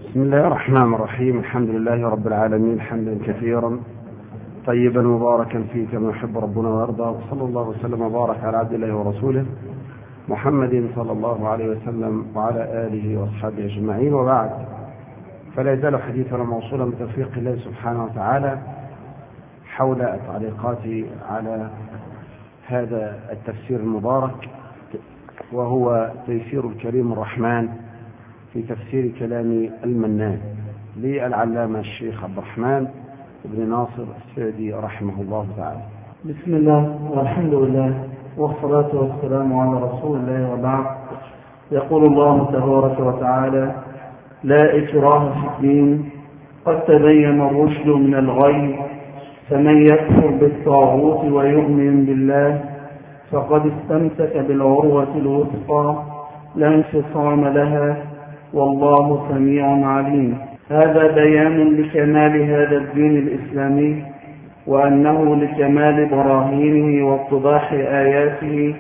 بسم الله الرحمن الرحيم. الحمد لله رب العالمين حمدا كثيرا طيبا مباركا فيه كما يحب ربنا ويرضى، وصلى الله وسلم وبارك على عبد الله ورسوله محمد صلى الله عليه وسلم وعلى آله وأصحابه أجمعين، وبعد، فلا يزال حديثنا موصولا بتوفيق الله سبحانه وتعالى حول التعليقات على هذا التفسير المبارك، وهو تيسير الكريم الرحمن في تفسير كلام المنان للعلامة الشيخ عبد الرحمن بن ناصر السعدي رحمه الله تعالى. بسم الله والحمد لله والصلاة والسلام على رسول الله، وبعد. يقول الله تبارك وتعالى: لا إكراه في الدين، قد تبين الرشد من الغي، فمن يكفر بالطاغوت ويؤمن بالله فقد استمسك بالعروة الوثقى لا انفصام لها، والله سميع عليم. هذا بيان لكمال هذا الدين الإسلامي، وأنه لكمال براهينه واتضاح آياته،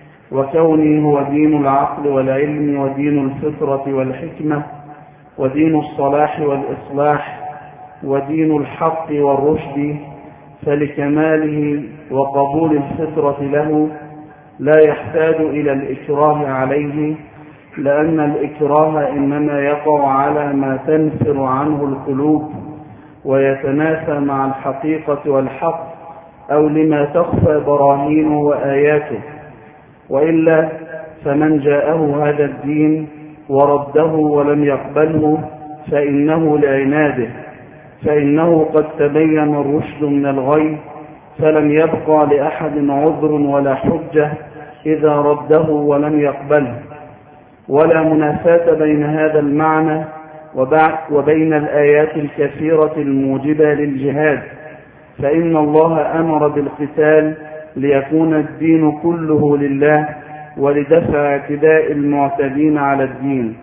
وكونه هو دين العقل والعلم ودين الفطرة والحكمة ودين الصلاح والإصلاح ودين الحق والرشد. فلكماله وقبول الفطرة له لا يحتاج إلى الإكراه عليه، لأن الإكراه إنما يقع على ما تنفر عنه القلوب ويتنافى مع الحقيقة والحق، أو لما تخفى براهينه وآياته. وإلا فمن جاءه هذا الدين ورده ولم يقبله فإنه لعناده، فإنه قد تبين الرشد من الغي، فلم يبقى لأحد عذر ولا حجة إذا رده ولم يقبله. ولا منافاة بين هذا المعنى وبين الآيات الكثيرة الموجبة للجهاد، فإن الله أمر بالقتال ليكون الدين كله لله ولدفع اعتداء المعتدين على الدين.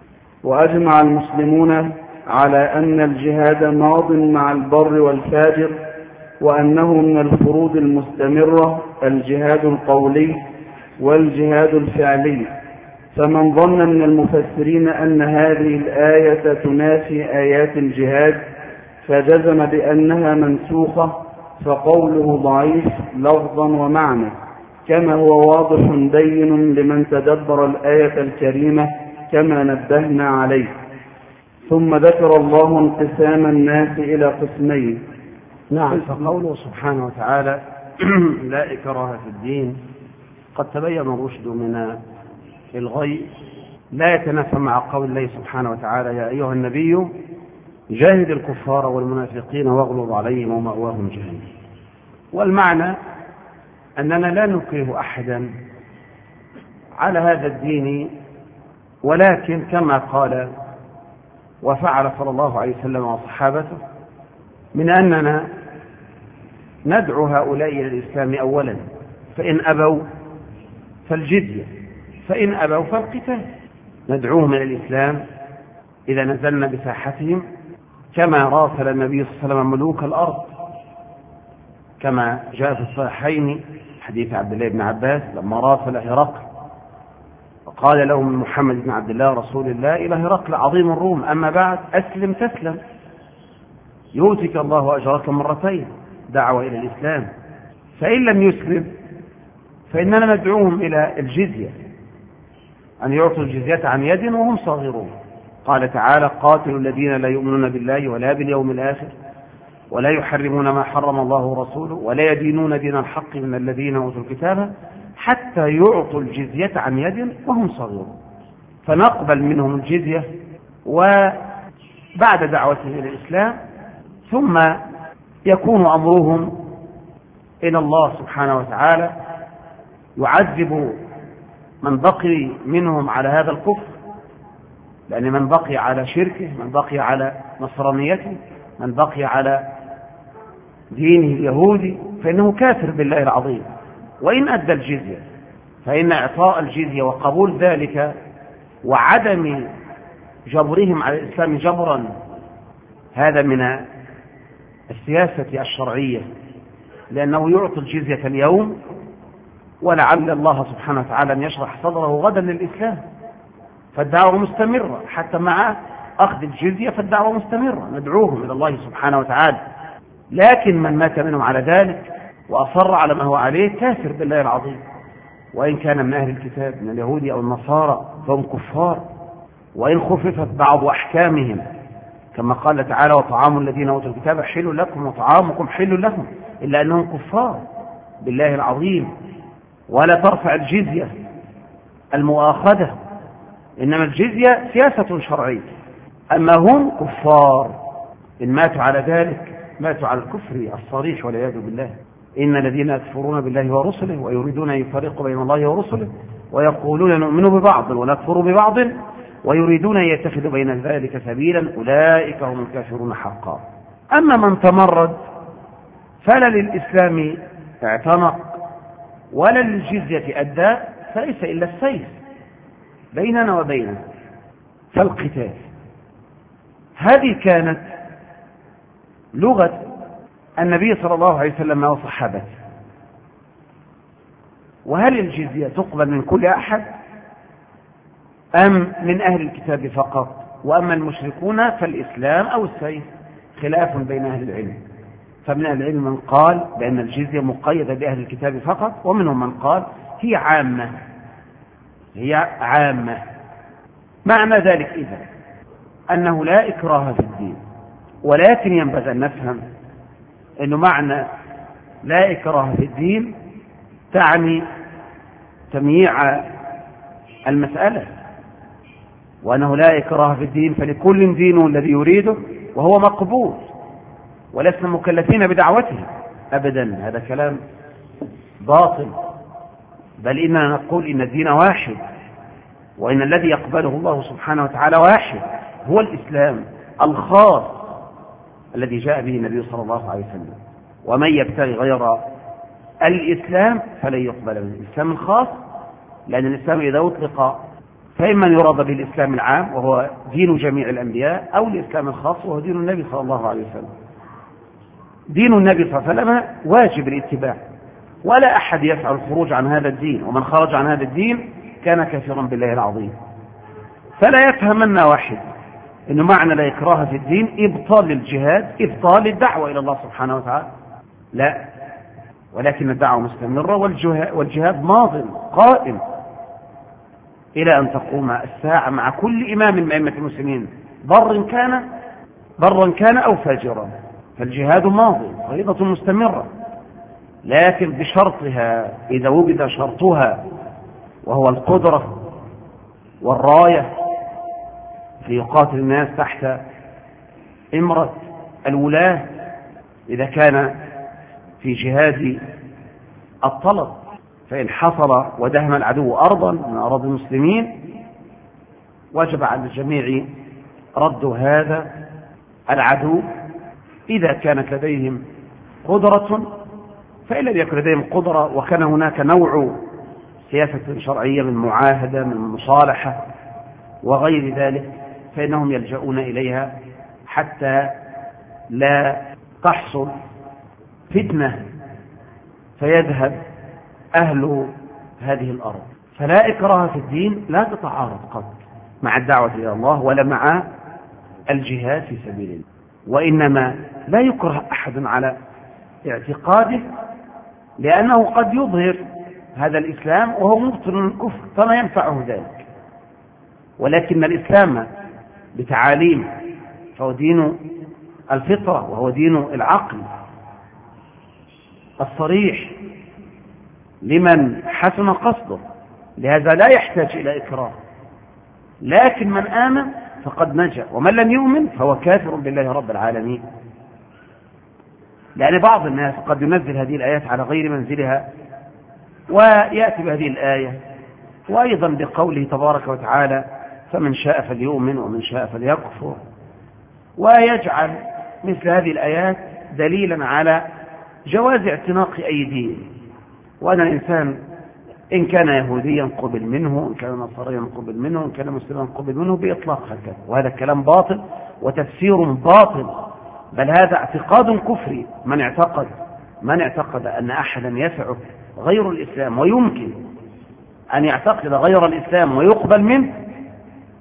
وأجمع المسلمون على أن الجهاد ماض مع البر والفاجر، وأنه من الفروض المستمرة الجهاد القولي والجهاد الفعلي. فمن ظن من المفسرين أن هذه الآية تنافي آيات الجهاد فجزم بأنها منسوخة، فقوله ضعيف لفظا ومعنى، كما هو واضح بين لمن تدبر الآية الكريمة كما نبهنا عليه. ثم ذكر الله انقسام الناس إلى قسمين. نعم، فقوله سبحانه وتعالى لا إكراه في الدين، قد تبين الرشد من الغي، لا يتنافى مع قول الله سبحانه وتعالى: يا أيها النبي جاهد الكفار والمنافقين واغلظ عليهم ومأواهم جهنم. والمعنى أننا لا نكره أحدا على هذا الدين، ولكن كما قال وفعل صلى الله عليه وسلم وصحابته من أننا ندعو هؤلاء إلى الإسلام أولا، فإن أبوا فالجزية، فإن أبوا فالقتال. ندعوهم إلى الإسلام إذا نزلنا بساحتهم، كما راسل النبي صلى الله عليه وسلم ملوك الأرض، كما جاء في الصحيحين حديث عبد الله بن عباس لما راسل هرقل وقال له من محمد بن عبد الله رسول الله إلى هرقل عظيم الروم: أما بعد أسلم تسلم يؤتك الله أجرك مرتين. دعوة إلى الإسلام. فإن لم يسلم فإننا ندعوهم إلى الجزية، أن يعطوا الجزية عن يد وهم صاغرون. قال تعالى: قاتلوا الذين لا يؤمنون بالله ولا باليوم الآخر ولا يحرمون ما حرم الله ورسوله ولا يدينون دين الحق من الذين أوتوا الكتاب حتى يعطوا الجزية عن يد وهم صاغرون. فنقبل منهم الجزية وبعد دعوتهم إلى الإسلام، ثم يكون أمرهم إلى الله سبحانه وتعالى، يعذب من بقي منهم على هذا الكفر، لأن من بقي على شركه، من بقي على نصرانيته، من بقي على دينه اليهودي فإنه كافر بالله العظيم. وإن أدى الجزية فإن إعطاء الجزية وقبول ذلك وعدم جبرهم على الإسلام جبرا هذا من السياسة الشرعية، لأنه يعطي الجزية اليوم ولعل الله سبحانه وتعالى أن يشرح صدره غدا للإسلام، فالدعوة مستمرة حتى مع أخذ الجزية فالدعوة مستمرة، ندعوهم إلى الله سبحانه وتعالى. لكن من مات منهم على ذلك وأصر على ما هو عليه كافر بالله العظيم، وإن كان من أهل الكتاب من اليهود أو النصارى فهم كفار، وإن خففت بعض أحكامهم كما قال تعالى وطعام الذين أوتوا الكتاب حل لكم وطعامكم حل لهم، إلا أنهم كفار بالله العظيم. ولا ترفع الجزية المؤاخذة، إنما الجزية سياسة شرعية، أما هم كفار إن ماتوا على ذلك ماتوا على الكفر الصريح والعياذ بالله. إن الذين يكفرون بالله ورسله ويريدون أن يفرقوا بين الله ورسله ويقولون نؤمن ببعض ونكفر ببعض ويريدون أن يتخذوا بين ذلك سبيلا أولئك هم الكافرون حقا. أما من تمرد فلا للإسلام اعتنق ولا للجزية أدى، فليس إلا السيف بيننا وبينه فالقتال. هذه كانت لغة النبي صلى الله عليه وسلم وصحابته. وهل الجزية تقبل من كل أحد أم من أهل الكتاب فقط؟ وأما المشركون فالإسلام أو السيف، خلاف بين أهل العلم. فمن أهل العلم من قال بأن الجزية مقيدة بأهل الكتاب فقط، ومنهم من قال هي عامة، هي عامة. معنى ذلك إذا أنه لا إكراه في الدين، ولكن ينبغي أن نفهم أنه معنى لا إكراه في الدين تعني تمييع المسألة، وأنه لا إكراه في الدين فلكل دين الذي يريده وهو مقبول ولسنا مكلفين بدعوته أبدا. هذا كلام باطل، بل إننا نقول إن الدين واحد، وإن الذي يقبله الله سبحانه وتعالى واحد هو الإسلام الخاص الذي جاء به النبي صلى الله عليه وسلم. ومن يبتغي غير الإسلام فلن يقبل منه. الإسلام الخاص لأن الإسلام إذا أطلق فإما يراد به الإسلام العام وهو دين جميع الأنبياء، أو الإسلام الخاص وهو دين النبي صلى الله عليه وسلم. دين النبي صلى الله عليه وسلم واجب الاتباع، ولا أحد يفعل الخروج عن هذا الدين، ومن خرج عن هذا الدين كان كافرا بالله العظيم. فلا يفهمن واحد إنه معنى لا إكراه في الدين إبطال الجهاد، إبطال الدعوة إلى الله سبحانه وتعالى، لا، ولكن الدعوة مستمرة والجهاد ماض قائم إلى أن تقوم الساعة مع كل إمام من أئمة المسلمين برا كان أو فاجرا، فالجهاد ماض فريضة مستمرة، لكن بشرطها إذا وجد شرطها وهو القدرة والراية ليقاتل الناس تحت إمرة الولاة. إذا كان في جهاد الطلب فإن حصل ودهم العدو أرضا من أراضي المسلمين وجب على الجميع رد هذا العدو إذا كانت لديهم قدرة. فإن لم يكن لديهم قدرة وكان هناك نوع سياسة شرعية من معاهدة من مصالحة وغير ذلك فإنهم يلجؤون إليها حتى لا تحصل فتنة فيذهب أهل هذه الأرض. فلا إكراه في الدين لا تتعارض قط مع الدعوة إلى الله ولا مع الجهاد في سبيل الله، وإنما لا يكره أحد على اعتقاده لأنه قد يظهر هذا الإسلام وهو مبطل الكفر فما ينفعه ذلك. ولكن الإسلام بتعاليم فهو دين الفطرة وهو دين العقل الصريح لمن حسن قصده، لهذا لا يحتاج إلى إكراه. لكن من آمن فقد نجا، ومن لم يؤمن فهو كافر بالله رب العالمين. لأن بعض الناس قد ينزل هذه الآيات على غير منزلها ويأتي بهذه الآية وأيضا بقوله تبارك وتعالى فمن شاء فليؤمن ومن شاء فليكفر، ويجعل مثل هذه الآيات دليلا على جواز اعتناق أي دين، وأن الإنسان إن كان يهوديا قبل منه، إن كان نصرانيا قبل منه، إن كان مسلما قبل منه بإطلاق هكذا. وهذا كلام باطل وتفسير باطل، بل هذا اعتقاد كفري. من اعتقد أن أحدا يسعه غير الإسلام ويمكن أن يعتقد غير الإسلام ويقبل منه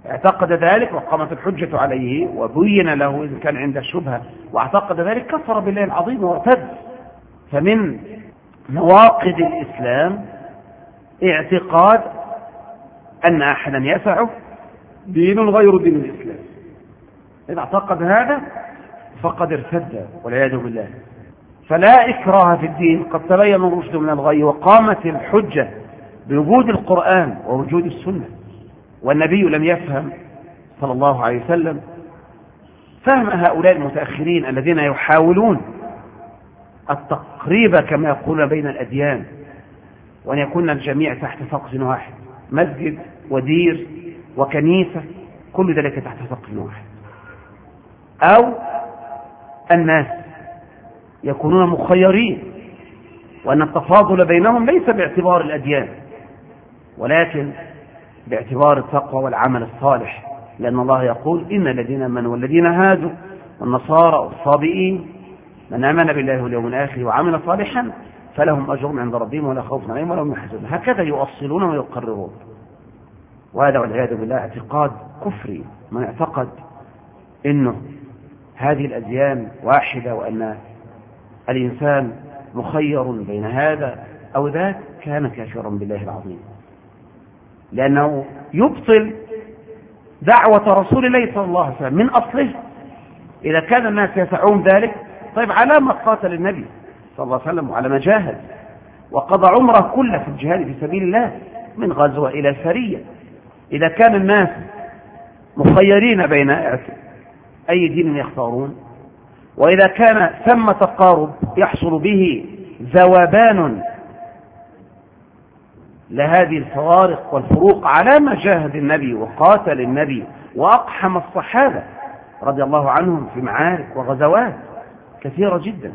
اعتقد ذلك وقامت الحجة عليه وبين له إذا كان عنده شبهة واعتقد ذلك كفر بالله العظيم وارتد. فمن نواقض الإسلام اعتقاد أن أحدا يسعه دين غير دين الإسلام. إذا اعتقد هذا فقد ارتد والعياذ بالله. فلا إكراه في الدين، قد تبين الرشد من الغي وقامت الحجة بوجود القرآن ووجود السنة. والنبي لم يفهم صلى الله عليه وسلم فهم هؤلاء المتأخرين الذين يحاولون التقريب كما يقولون بين الأديان، وأن يكون الجميع تحت سقف واحد، مسجد ودير وكنيسة كل ذلك تحت سقف واحد، أو الناس يكونون مخيرين، وأن التفاضل بينهم ليس باعتبار الأديان ولكن باعتبار التقوى والعمل الصالح، لأن الله يقول إن الذين آمنوا والذين هادوا والنصارى والصابئين من آمن بالله واليوم الآخر وعمل صالحا فلهم أجر عند ربهم ولا خوف عليهم ولا هم يحزنون. هكذا يؤصلون ويقررون. وهذا والعياذ بالله اعتقاد كفري، من اعتقد إنه هذه الأديان واحدة وأن الإنسان مخير بين هذا أو ذاك كان كافرا بالله العظيم، لأنه يبطل دعوة رسول الله صلى الله عليه وسلم من أصله. إذا كان الناس يسعون ذلك، طيب على ما قاتل النبي صلى الله عليه وسلم وعلى ما جاهد وقضى عمره كله في الجهاد في سبيل الله من غزوة إلى سرية. إذا كان الناس مخيرين بين أي دين يختارون، وإذا كان ثم تقارب يحصل به ذوبان لهذه الفوارق والفروق على ما جاهد النبي وقاتل النبي وأقحم الصحابة رضي الله عنهم في معارك وغزوات كثيرة جدا،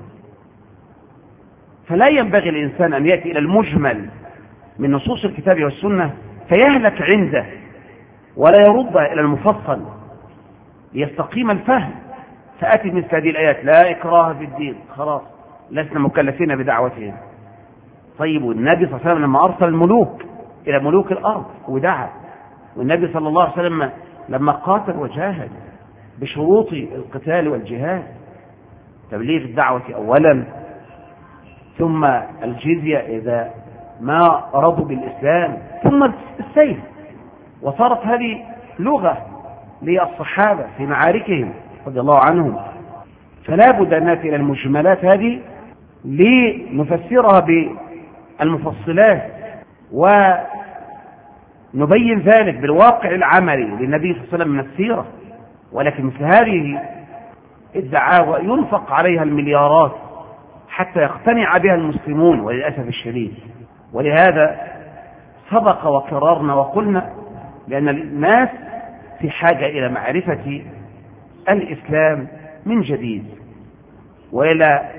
فلا ينبغي الإنسان أن يأتي إلى المجمل من نصوص الكتاب والسنة فيهلك عنده ولا يرد إلى المفصل ليستقيم الفهم. فأتي مثل هذه الآيات لا إكراه في الدين، خلاص لسنا مكلفين بدعوتهم. طيب النبي صلى الله عليه وسلم لما أرسل الملوك إلى ملوك الأرض ودعا، والنبي صلى الله عليه وسلم لما قاتل وجاهد بشروط القتال والجهاد، تبليغ الدعوة أولا ثم الجزية إذا ما رضوا بالإسلام ثم السيف، وصارت هذه لغة للصحابة في معاركهم رضي الله عنهم. فلا بد أن نأتي إلى المجملات هذه لنفسرها بالمفصلات ونبين ذلك بالواقع العملي للنبي صلى الله عليه وسلم من السيرة. ولكن مثل هذه الدعاوى ينفق عليها المليارات حتى يقتنع بها المسلمون وللأسف الشديد. ولهذا سبق وكررنا وقلنا لأن الناس في حاجة إلى معرفة الإسلام من جديد وإلى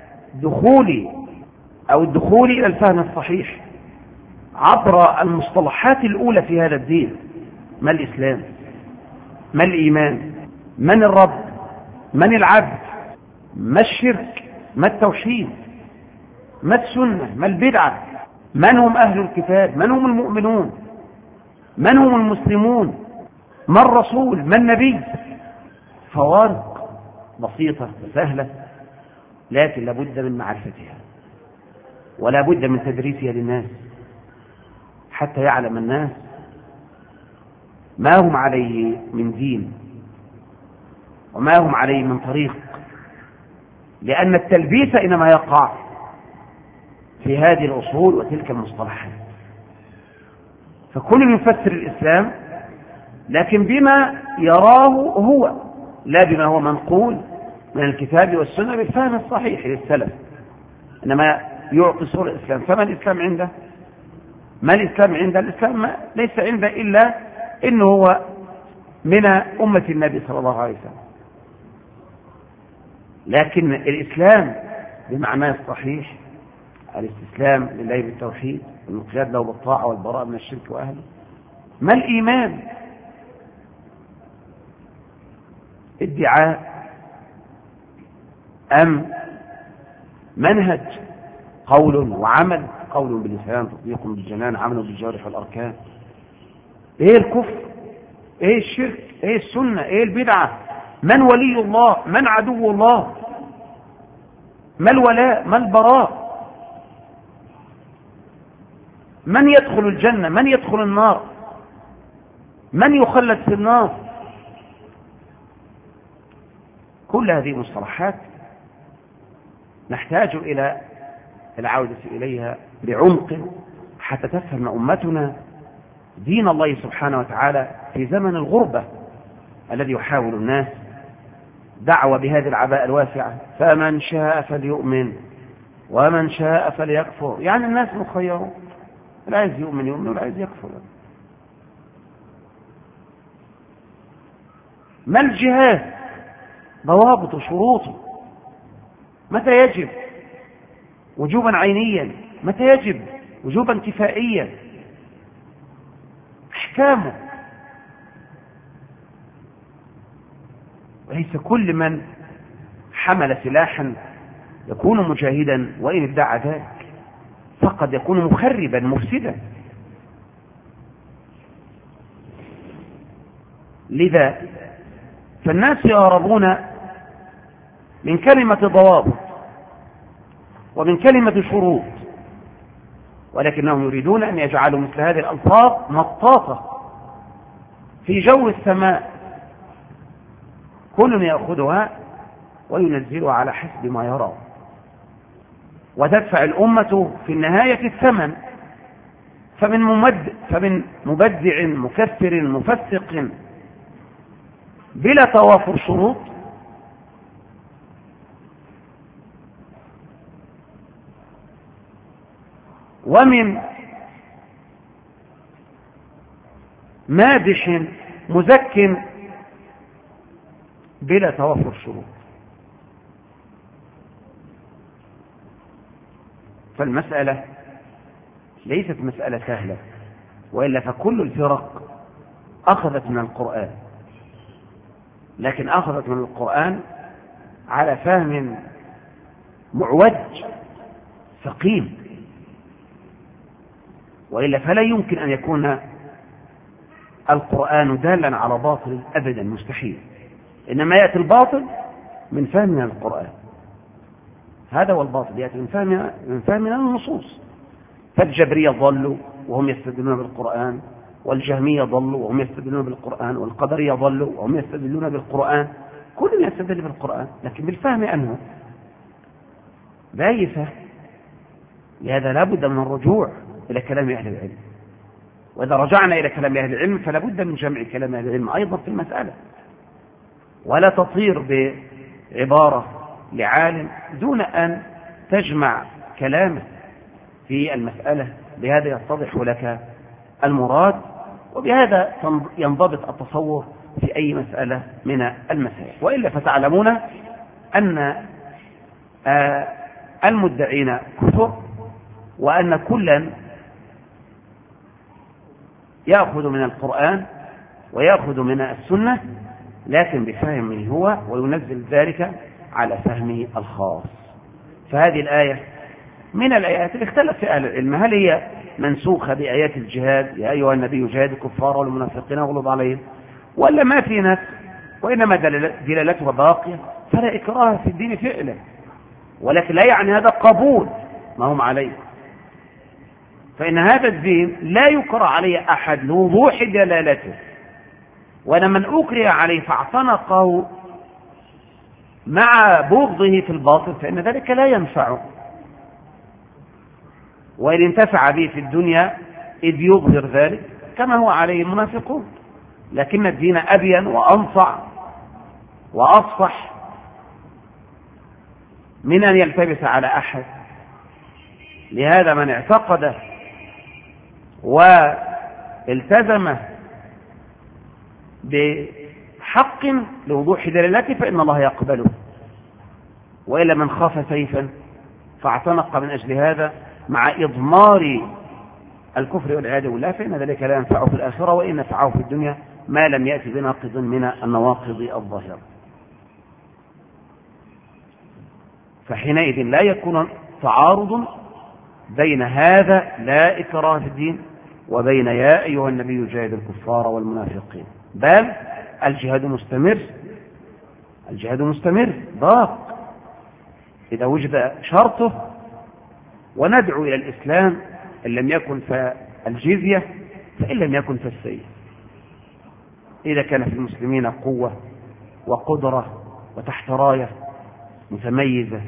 الدخول إلى الفهم الصحيح عبر المصطلحات الأولى في هذا الدين. ما الإسلام؟ ما الإيمان؟ من الرب؟ من العبد؟ ما الشرك؟ ما التوحيد؟ ما السنة؟ ما البدعة؟ من هم أهل الكتاب؟ من هم المؤمنون؟ من هم المسلمون؟ ما الرسول؟ ما النبي؟ فوارق بسيطة وسهلة، لكن لابد من معرفتها ولا بد من تدريسها للناس حتى يعلم الناس ما هم عليه من دين وما هم عليه من طريق، لأن التلبيس إنما يقع في هذه الأصول وتلك المصطلحات. فكل يفسر الإسلام لكن بما يراه هو، لا بما هو منقول من الكتاب والسنة بالفهم الصحيح للسلف، إنما يعطي صورة الإسلام. فما الإسلام عنده؟ ما الإسلام عنده؟ الإسلام ليس عنده إلا إنه هو من أمة النبي صلى الله عليه وسلم، لكن الإسلام بمعناه الصحيح الاستسلام لله بالتوحيد والانقياد له بالطاعة والبراءة من الشرك وأهله. ما الإيمان؟ ادعاء أم منهج قول وعمل؟ قول باللسان، تطبيق بالجنان، عمل بالجوارح والأركان. ايه الكفر؟ ايه الشرك، ايه السنة، ايه البدعة، من ولي الله، من عدو الله، ما الولاء، ما البراء، من يدخل الجنة، من يدخل النار، من يخلد في النار. كل هذه مصطلحات نحتاج إلى العودة إليها بعمق حتى تفهم أمتنا دين الله سبحانه وتعالى في زمن الغربة الذي يحاول الناس دعوة بهذه العباءة الواسعة، فمن شاء فليؤمن ومن شاء فليكفر. يعني الناس مخيرون، لا عايز يؤمن يؤمن ولا عايز يكفر. ما الجهاد؟ ضوابط وشروطه، متى يجب وجوبا عينيا، متى يجب وجوبا كفائيا، احكامه. وليس كل من حمل سلاحا يكون مجاهدا وإن ادعى ذلك، فقد يكون مخربا مفسدا. لذا فالناس يهربون من كلمة ضوابط ومن كلمة شروط، ولكنهم يريدون أن يجعلوا مثل هذه الألفاظ مطاطة في جو السماء، كل يأخذها وينزلها على حسب ما يرى، وتدفع الأمة في النهاية الثمن. فمن مبدع مكفر مفسق بلا توافر شروط، ومن مادح مزك بلا توافر شروط. فالمسألة ليست مسألة سهلة، وإلا فكل الفرق أخذت من القرآن، لكن أخذت من القرآن على فهم معوج سقيم، وإلا فلا يمكن أن يكون القرآن دالا على باطل أبدا، مستحيل. إنما يأتي الباطل من فهمنا القرآن، هذا هو الباطل، يأتي من فهمنا النصوص. فالجبرية ضلوا وهم يستدلون بالقرآن، والجهمية ضلوا وهم يستدلون بالقرآن، والقدرية ضلوا وهم يستدلون بالقرآن. كل يستدل بالقرآن لكن بالفهم عنه بأي فهم. لهذا لا بد من الرجوع إلى كلام أهل العلم، وإذا رجعنا إلى كلام أهل العلم فلا بد من جمع كلام أهل العلم أيضا في المسألة، ولا تطير بعبارة لعالم دون أن تجمع كلامه في المسألة، بهذا يتضح لك المراد، وبهذا ينضبط التصور في أي مسألة من المسائل. وإلا فتعلمون أن المدعين كثر، وأن كلا يأخذ من القرآن ويأخذ من السنة، لكن بفهمه هو، وينزل ذلك على فهمه الخاص. فهذه الآية من الآيات اللي اختلف في أهل العلم، هل هي منسوخة بآيات الجهاد يا أيها النبي جاهد الكفار والمنافقين واغلظ عليهم، ولا ما في نسخ وإنما دلالتها باقية، فلا إكراه في الدين فعلا، ولكن لا يعني هذا قبول ما هم عليه. فإن هذا الدين لا يكره عليه أحد لوضوح دلالته، ولمن أكره عليه فاعتنقه مع بغضه في الباطل فإن ذلك لا ينفعه، وإن انتفع به في الدنيا إذ يظهر ذلك كما هو عليه المنافقون. لكن الدين أبين وأنصع وأصفح من أن يلتبس على أحد. لهذا من اعتقده والتزمه بحق لوضوح دلالته فإن الله يقبله، وإلا من خاف سيفا فاعتنق من أجل هذا مع إضمار الكفر والعياذ بالله فإن ذلك لا ينفعه في الآخرة، وإن نفعه في الدنيا ما لم يأتي بناقض من النواقض الظاهرة. فحينئذ لا يكون تعارض بين هذا لا إكراه في الدين وبين يا أيها النبي جاهد الكفار والمنافقين. بل الجهاد مستمر، الجهاد مستمر ضاق إذا وجد شرطه، وندعو إلى الإسلام إن لم يكن فالجزية، فإن لم يكن فالسيف. إذا كان في المسلمين قوة وقدرة وتحت راية متميزة،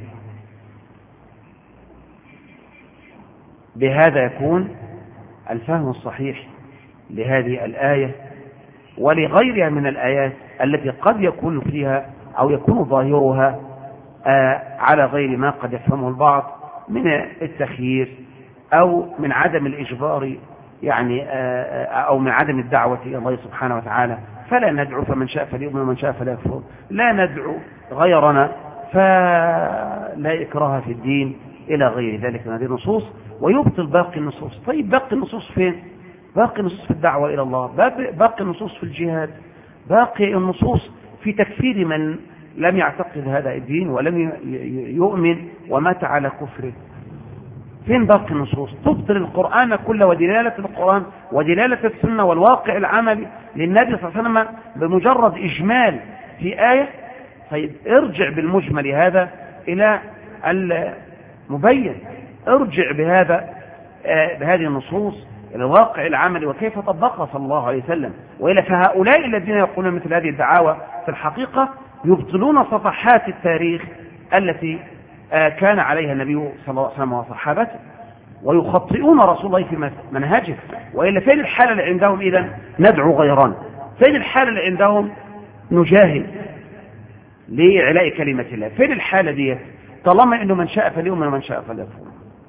بهذا يكون الفهم الصحيح لهذه الآية ولغيرها من الآيات التي قد يكون فيها أو يكون ظاهرها على غير ما قد يفهمه البعض من التخيير أو من عدم الإجبار، يعني أو من عدم الدعوة إلى الله سبحانه وتعالى. فلا ندعو فمن شاء فليؤمن ومن شاء فلا يكفر، لا ندعو غيرنا فلا إكراه في الدين إلى غير ذلك من هذه النصوص، ويبطل باقي النصوص. طيب باقي النصوص فين؟ باقي النصوص في الدعوة إلى الله، باقي النصوص في الجهاد، باقي النصوص في تكفير من لم يعتقد هذا الدين ولم يؤمن ومات على كفره. فين باقي النصوص؟ تبطل القرآن كله ودلالة القرآن ودلالة السنة والواقع العملي للنبي صلى الله عليه وسلم بمجرد إجمال في آية. طيب ارجع بالمجمل هذا إلى المبين، ارجع بهذه النصوص إلى الواقع العملي وكيف طبقها صلى الله عليه وسلم. وإلا فهؤلاء الذين يقولون مثل هذه الدعاوى في الحقيقة يبطلون صفحات التاريخ التي كان عليها النبي صلى الله عليه وسلم وصحابته، ويخطئون رسول الله في منهجه. وإلا فين الحالة اللي عندهم؟ إذن ندعو غيران. فين الحالة اللي عندهم؟ نجاهد لإعلاء كلمة الله. فين الحالة دي؟ طالما إنه من شاء فليؤمن ومن شاء فليكفر،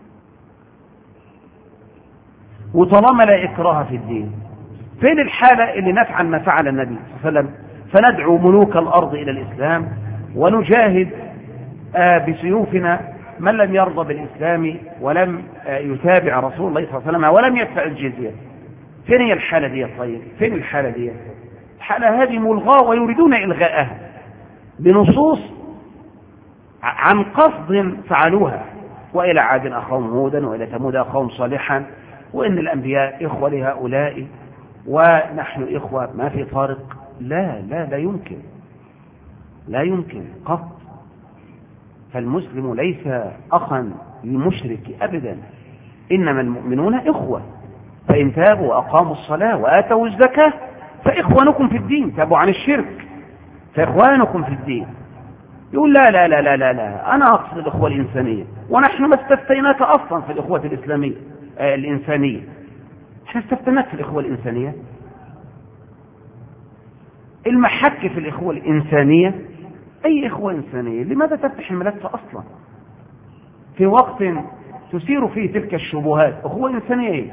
وطالما لا إكراه في الدين. فين الحالة اللي نفعل ما فعل النبي صلى الله عليه وسلم فندعو ملوك الأرض إلى الإسلام ونجاهد بسيوفنا من لم يرضى بالإسلام ولم يتابع رسول الله صلى الله عليه وسلم ولم يدفع الجزية؟ فين هي الحالة دي؟ طيب فين الحالة دي؟ الحالة هذه ملغاة ويريدون إلغاءها بنصوص عن قصد فعلوها. وإلى عاد أخاهم هودا وإلى ثمود أخاهم صالحا وإن الأنبياء إخوة لهؤلاء ونحن إخوة، ما في فارق. لا يمكن، لا يمكن قط. فالمسلم ليس أخا للمشرك أبدا، إنما المؤمنون إخوة، فإن تابوا وأقاموا الصلاة وآتوا الزكاة فإخوانكم في الدين. تابوا عن الشرك فإخوانكم في الدين. يقول لا لا لا لا لا, لا. أنا أقصد الإخوة الإنسانية، ونحن ما استفتيناك أصلا في الإخوة الإسلامية الإنسانية. احنا استفتيناك في الإخوة الإنسانية. المحك في الإخوة الإنسانية أي إخوة إنسانية؟ لماذا تفتح الملف أصلا في وقت تثير فيه تلك الشبهات؟ أخوة إنسانية إيه؟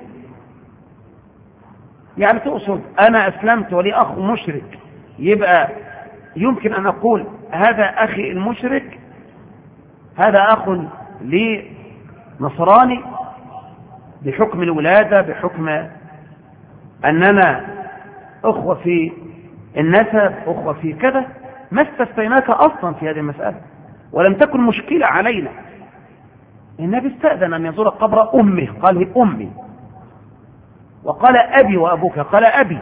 يعني تقصد أنا أسلمت ولي أخ مشرك، يبقى يمكن أن أقول هذا أخي المشرك، هذا أخ لي نصراني بحكم الولادة، بحكم أننا أخوة في النسب، أخوة في كذا. ما استفتيناك أصلا في هذه المسألة ولم تكن مشكلة علينا. النبي استأذن أن يزور قبر أمه، قال هي أمي، وقال أبي وأبوك، قال أبي.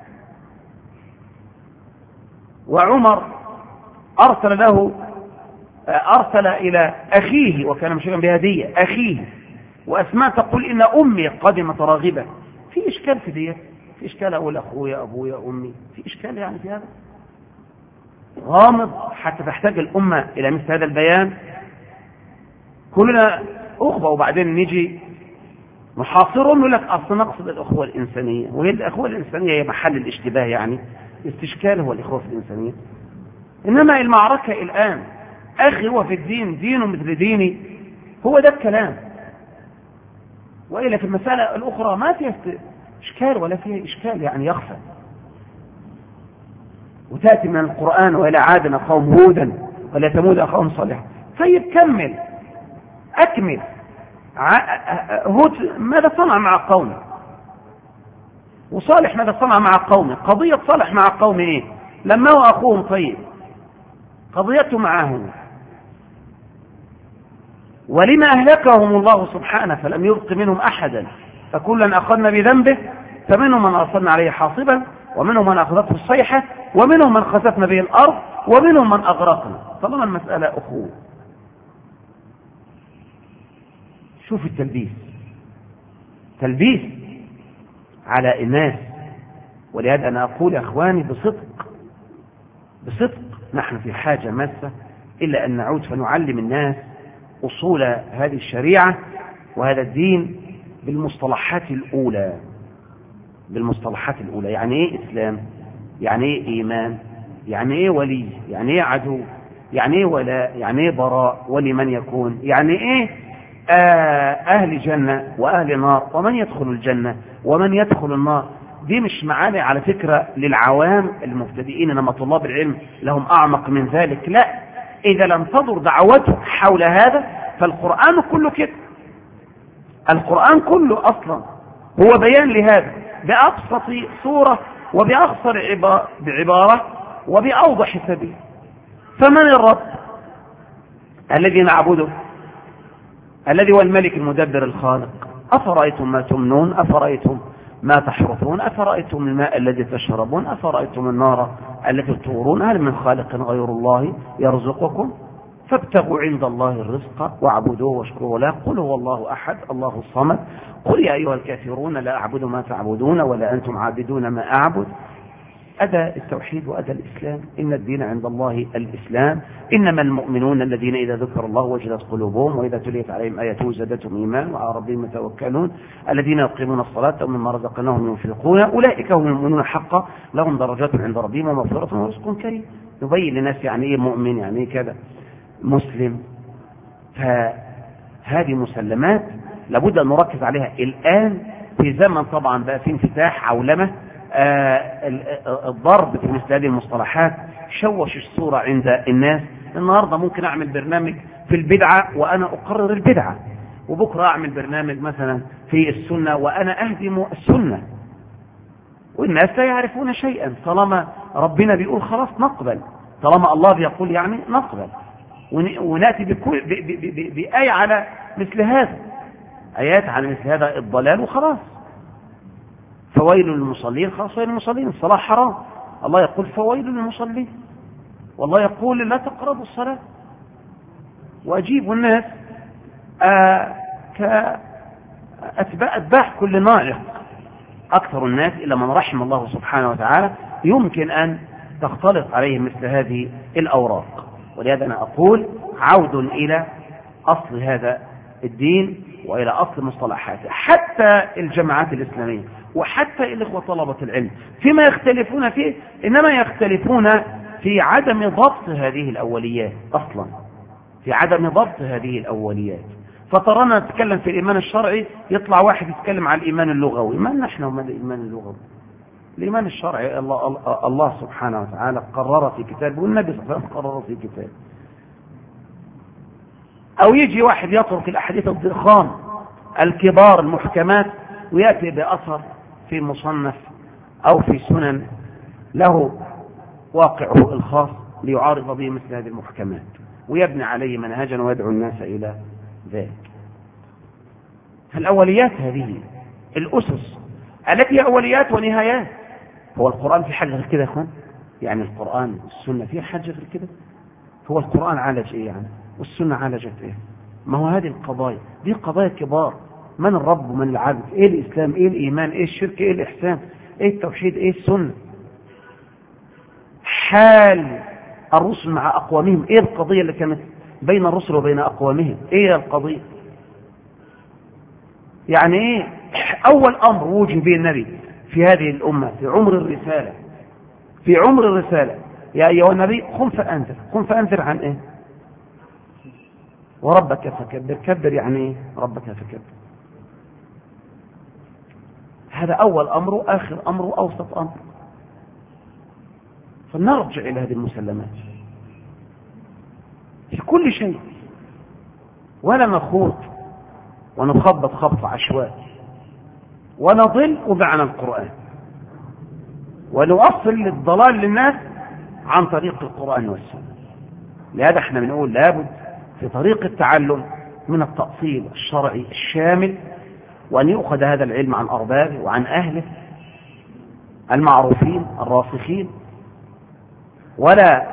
وعمر أرسل إلى أخيه وكان مشركا بهدية أخيه، وأسماء تقول إن أمي قدمت راغبة. في إشكال في دي؟ في إشكال أقول أخويا أبويا أمي؟ في إشكال يعني في هذا؟ غامض حتى تحتاج الأمة إلى مثل هذا البيان. كلنا أخوة وبعدين نيجي محاصرهم يقول لك أصلا نقصد الأخوة الإنسانية، وهي الأخوة الإنسانية هي محل الاشتباه، يعني استشكال هو الأخوة في الإنسانية. إنما المعركة الآن أخي هو في الدين دينه مثل ديني، هو ده الكلام. وإلا في المسألة الأخرى ما فيها إشكال ولا فيها إشكال يعني يخفى. وتأتي من القرآن وإلى عاد أخاهم هودا وإلى ثمود أخاهم صالحا. طيب كمل أكمل. هود ماذا صنع مع قومه؟ وصالح ماذا صنع مع قومه؟ قضية صالح مع قومه إيه؟ لما هو أخوهم طيب قضيته معهم. ولما أهلكهم الله سبحانه فلم يبق منهم أحدا، فكلا أخذنا بذنبه فمنهم من أرسلنا عليه حاصبا ومنهم من أخذته الصيحة ومنهم من خسفنا به الأرض ومنهم من أغرقنا. طالما المسألة أخوة. شوف التلبيس، تلبيس على الناس. ولهذا أنا أقول يا أخواني بصدق نحن في حاجة ماسة إلا أن نعود فنعلم الناس أصول هذه الشريعة وهذا الدين بالمصطلحات الأولى. يعني إيه إسلام؟ يعني إيه إيمان؟ يعني إيه ولي؟ يعني إيه عدو؟ يعني إيه ولاء؟ يعني إيه براء؟ ولمن يكون؟ يعني إيه أهل جنة وأهل نار، ومن يدخل الجنة ومن يدخل النار. دي مش معاني على فكرة للعوام المبتدئين، انما طلاب العلم لهم أعمق من ذلك. لا، إذا لم تدر دعوته حول هذا فالقرآن كله كده. القرآن كله أصلا هو بيان لهذا بأبسط صورة وبأقصر بعبارة وبأوضح سبيل. فمن الرب الذي نعبده؟ الذي هو الملك المدبر الخالق. أفرأيتم ما تمنون، أفرأيتم ما تحرثون، أفرأيتم الماء الذي تشربون، أفرأيتم النار التي تورون، هل من خالق غير الله يرزقكم؟ فابتغوا عند الله الرزق واعبدوه واشكروا له. قل هو الله أحد الله الصمد. قل يا أيها الكافرون لا أعبد ما تعبدون ولا أنتم عابدون ما أعبد. أدى التوحيد وأدى الإسلام. إن الدين عند الله الإسلام. إنما المؤمنون الذين إذا ذكر الله وجلت قلوبهم وإذا تليت عليهم آياته زادتهم إيمان وعلى ربهم يتوكلون الذين يقيمون الصلاة ومما رزقناهم ينفقون أولئك هم المؤمنون حقا لهم درجات عند ربهم ومغفرة ورزق كريم. نبين للناس يعني إيه مؤمن، يعني إيه كذا مسلم. فهذه مسلمات لابد أن نركز عليها الآن في زمن طبعا بقى في انفتاح عولمة. الضرب في مثل هذه المصطلحات شوش الصورة عند الناس. النهاردة ممكن أعمل برنامج في البدعة وأنا أقرر البدعة، وبكرة أعمل برنامج مثلا في السنة وأنا أهدم السنة، والناس لا يعرفون شيئا. طالما ربنا بيقول خلاص نقبل، طالما الله بيقول يعني نقبل، ونأتي بآية على مثل هذا، آيات على مثل هذا الضلال وخلاص. فويل للمصلين، خلاص ويل للمصلين، الصلاة حرام، الله يقول فويل للمصلين، والله يقول لا تقربوا الصلاة. وأجيب الناس كأتباع كل ناعق. أكثر الناس إلا من رحم الله سبحانه وتعالى يمكن أن تختلط عليهم مثل هذه الأوراق. ولهذا أنا أقول عود إلى أصل هذا الدين وإلى أصل مصطلحاته. حتى الجماعات الإسلامية وحتى الإخوة طلبة العلم فيما يختلفون فيه، إنما يختلفون في عدم ضبط هذه الأوليات أصلا، في عدم ضبط هذه الأوليات. فترانا نتكلم في الإيمان الشرعي يطلع واحد يتكلم عن الإيمان اللغوي. ما نحن وما الإيمان اللغوي؟ الإيمان الشرعي الله سبحانه وتعالى قرر في كتابه والنبي صلى الله عليه وسلم قرر في كتابه. أو يجي واحد يترك الأحاديث الضخام الكبار المحكمات ويأتي بأثر في مصنف أو في سنن له واقعه الخاص ليعارض به مثل هذه المحكمات ويبني عليه منهجا ويدعو الناس إلى ذلك. الأوليات هذه الأسس التي هي أوليات ونهايات. هو القرآن في حاجة غير كده يا أخوان؟ يعني القرآن والسنة في حاجة غير كده؟ هو القرآن عالج إيه يعني؟ والسنة عالجت إيه؟ ما هو هذه القضايا دي قضايا كبار. من الرب ومن العبد؟ إيه الإسلام؟ إيه الإيمان؟ إيه الشرك؟ إيه الإحسان؟ إيه التوحيد؟ إيه السنة؟ حال الرسل مع أقوامهم، إيه القضية اللي كانت بين الرسل وبين أقوامهم؟ إيه القضية؟ يعني إيه أول أمر وجه به النبي في هذه الأمة في عمر الرسالة يا أيها النبي قم فأنذر. قم فأنذر عن إيه؟ وربك فكبر. كبر يعني إيه؟ ربك فكبر. هذا أول أمر، آخر أمر، أوسط أمر. فنرجع إلى هذه المسلمات في كل شيء، ولا نخوض ونخبط خبط عشوائي، ونضل وبعنا القرآن، ونوصل للضلال للناس عن طريق القرآن والسنة. لهذا احنا بنقول لابد في طريق التعلم من التأصيل الشرعي الشامل، وأن يؤخذ هذا العلم عن أربابه وعن أهله المعروفين الراسخين، ولا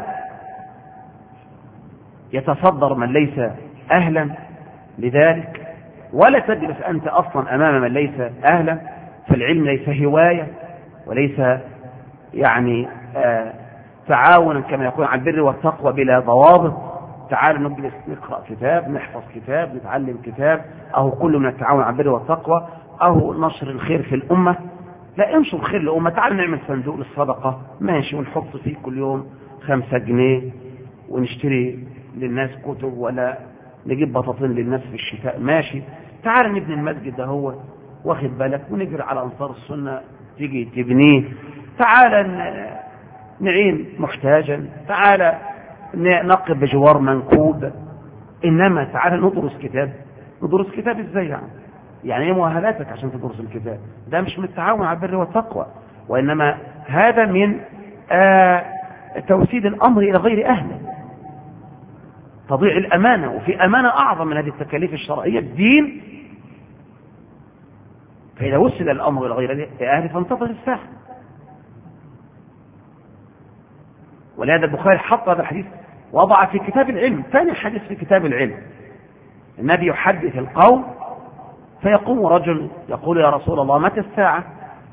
يتصدر من ليس أهلا لذلك، ولا تجلس أنت أصلا أمام من ليس أهلا. فالعلم ليس هواية، وليس يعني تعاونا كما يقول عن البر والتقوى بلا ضوابط. تعالوا نجلس نقرأ كتاب، نحفظ كتاب، نتعلم كتاب، أو كل من التعاون على البر والتقوى، أو نشر الخير في الأمة. لا، انشر الخير للأمة. تعالوا نعمل صندوق للصدقة، ماشي، ونحط فيه كل يوم 5 جنيه، ونشتري للناس كتب، ولا نجيب بطاطين للناس في الشتاء، ماشي. تعالوا نبني المسجد ده، هو واخد بالك، ونجري على أنصار السنة تيجي تبنيه. تعالى نعين محتاجا، تعالى نقف بجوار منكوب. إنما تعالى ندرس كتاب. ندرس كتاب ازاي يعني ايه مؤهلاتك عشان تدرس الكتاب؟ ده مش من التعاون على البر والتقوى، وإنما هذا من توسيد الأمر إلى غير أهله، تضيع الأمانة. وفي أمانة أعظم من هذه التكاليف الشرعية، الدين. فإذا وسل الأمر إلى غير أهله فانتظر الساعة. ولهذا البخاري حط هذا الحديث، وضع في كتاب العلم، ثاني حديث في كتاب العلم. النبي يحدث القوم، فيقوم رجل يقول: يا رسول الله، متى الساعة؟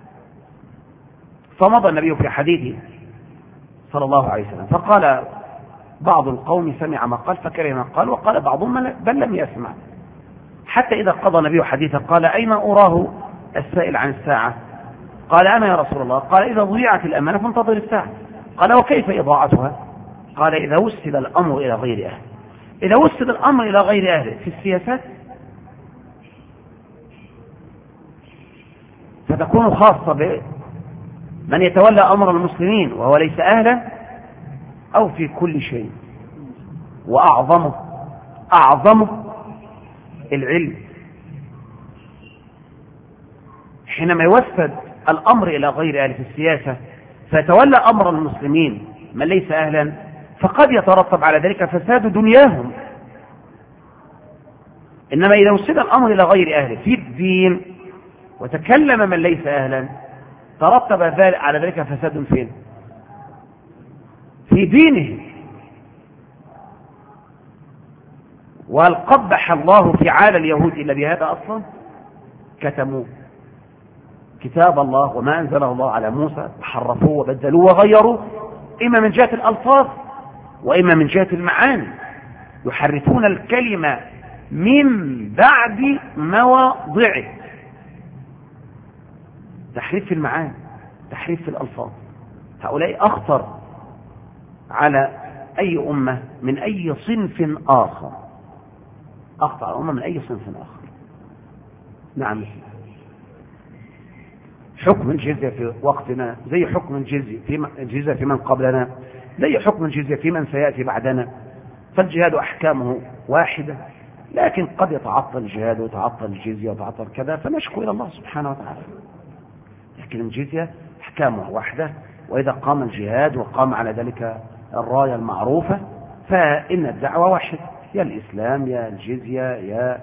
فمضى النبي في حديثه صلى الله عليه وسلم، فقال بعض القوم: سمع ما قال فكره ما قال، وقال بعضهم: بل لم يسمع. حتى إذا قضى النبي حديثه قال: أين أراه السائل عن الساعة؟ قال: أنا يا رسول الله. قال: إذا ضيعت الأمانة فانتظر الساعة. قال: وكيف إضاعتها؟ قال: إذا وسل الأمر إلى غير أهله. إذا وسل الأمر إلى غير أهله في السياسات فتكون خاصة بمن يتولى أمر المسلمين وهو ليس أهلا، أو في كل شيء. وأعظمه العلم. حينما يوسد الأمر إلى غير أهل في السياسة فيتولى أمر المسلمين من ليس أهلا، فقد يترتب على ذلك فساد دنياهم. إنما إذا وسد الأمر إلى غير أهله في الدين وتكلم من ليس أهلا، ترتب على ذلك فساد فين؟ في دينه. وهل قبح الله فعال اليهود إلا بهذا أصلا؟ كتموه كتاب الله وما أنزله الله على موسى، وحرفوه وبدلوه وغيروا، إما من جهة الألفاظ وإما من جهة المعاني. يحرفون الكلمة من بعد مواضعه، تحريف في المعاني، تحريف في الألفاظ. هؤلاء أخطر على أي أمة من أي صنف آخر، أخطر على أمة من أي صنف آخر. نعم، حكم الجزية في وقتنا زي حكم الجزية في من قبلنا، زي حكم الجزية في من سيأتي بعدنا. فالجهاد أحكامه واحدة، لكن قد يتعطل الجهاد ويتعطل الجزية ويتعطل كذا، فنشكو إلى الله سبحانه وتعالى. لكن الجزية أحكامه واحدة، وإذا قام الجهاد وقام على ذلك الراية المعروفة فإن الدعوة واحدة، يا الإسلام يا الجزية يا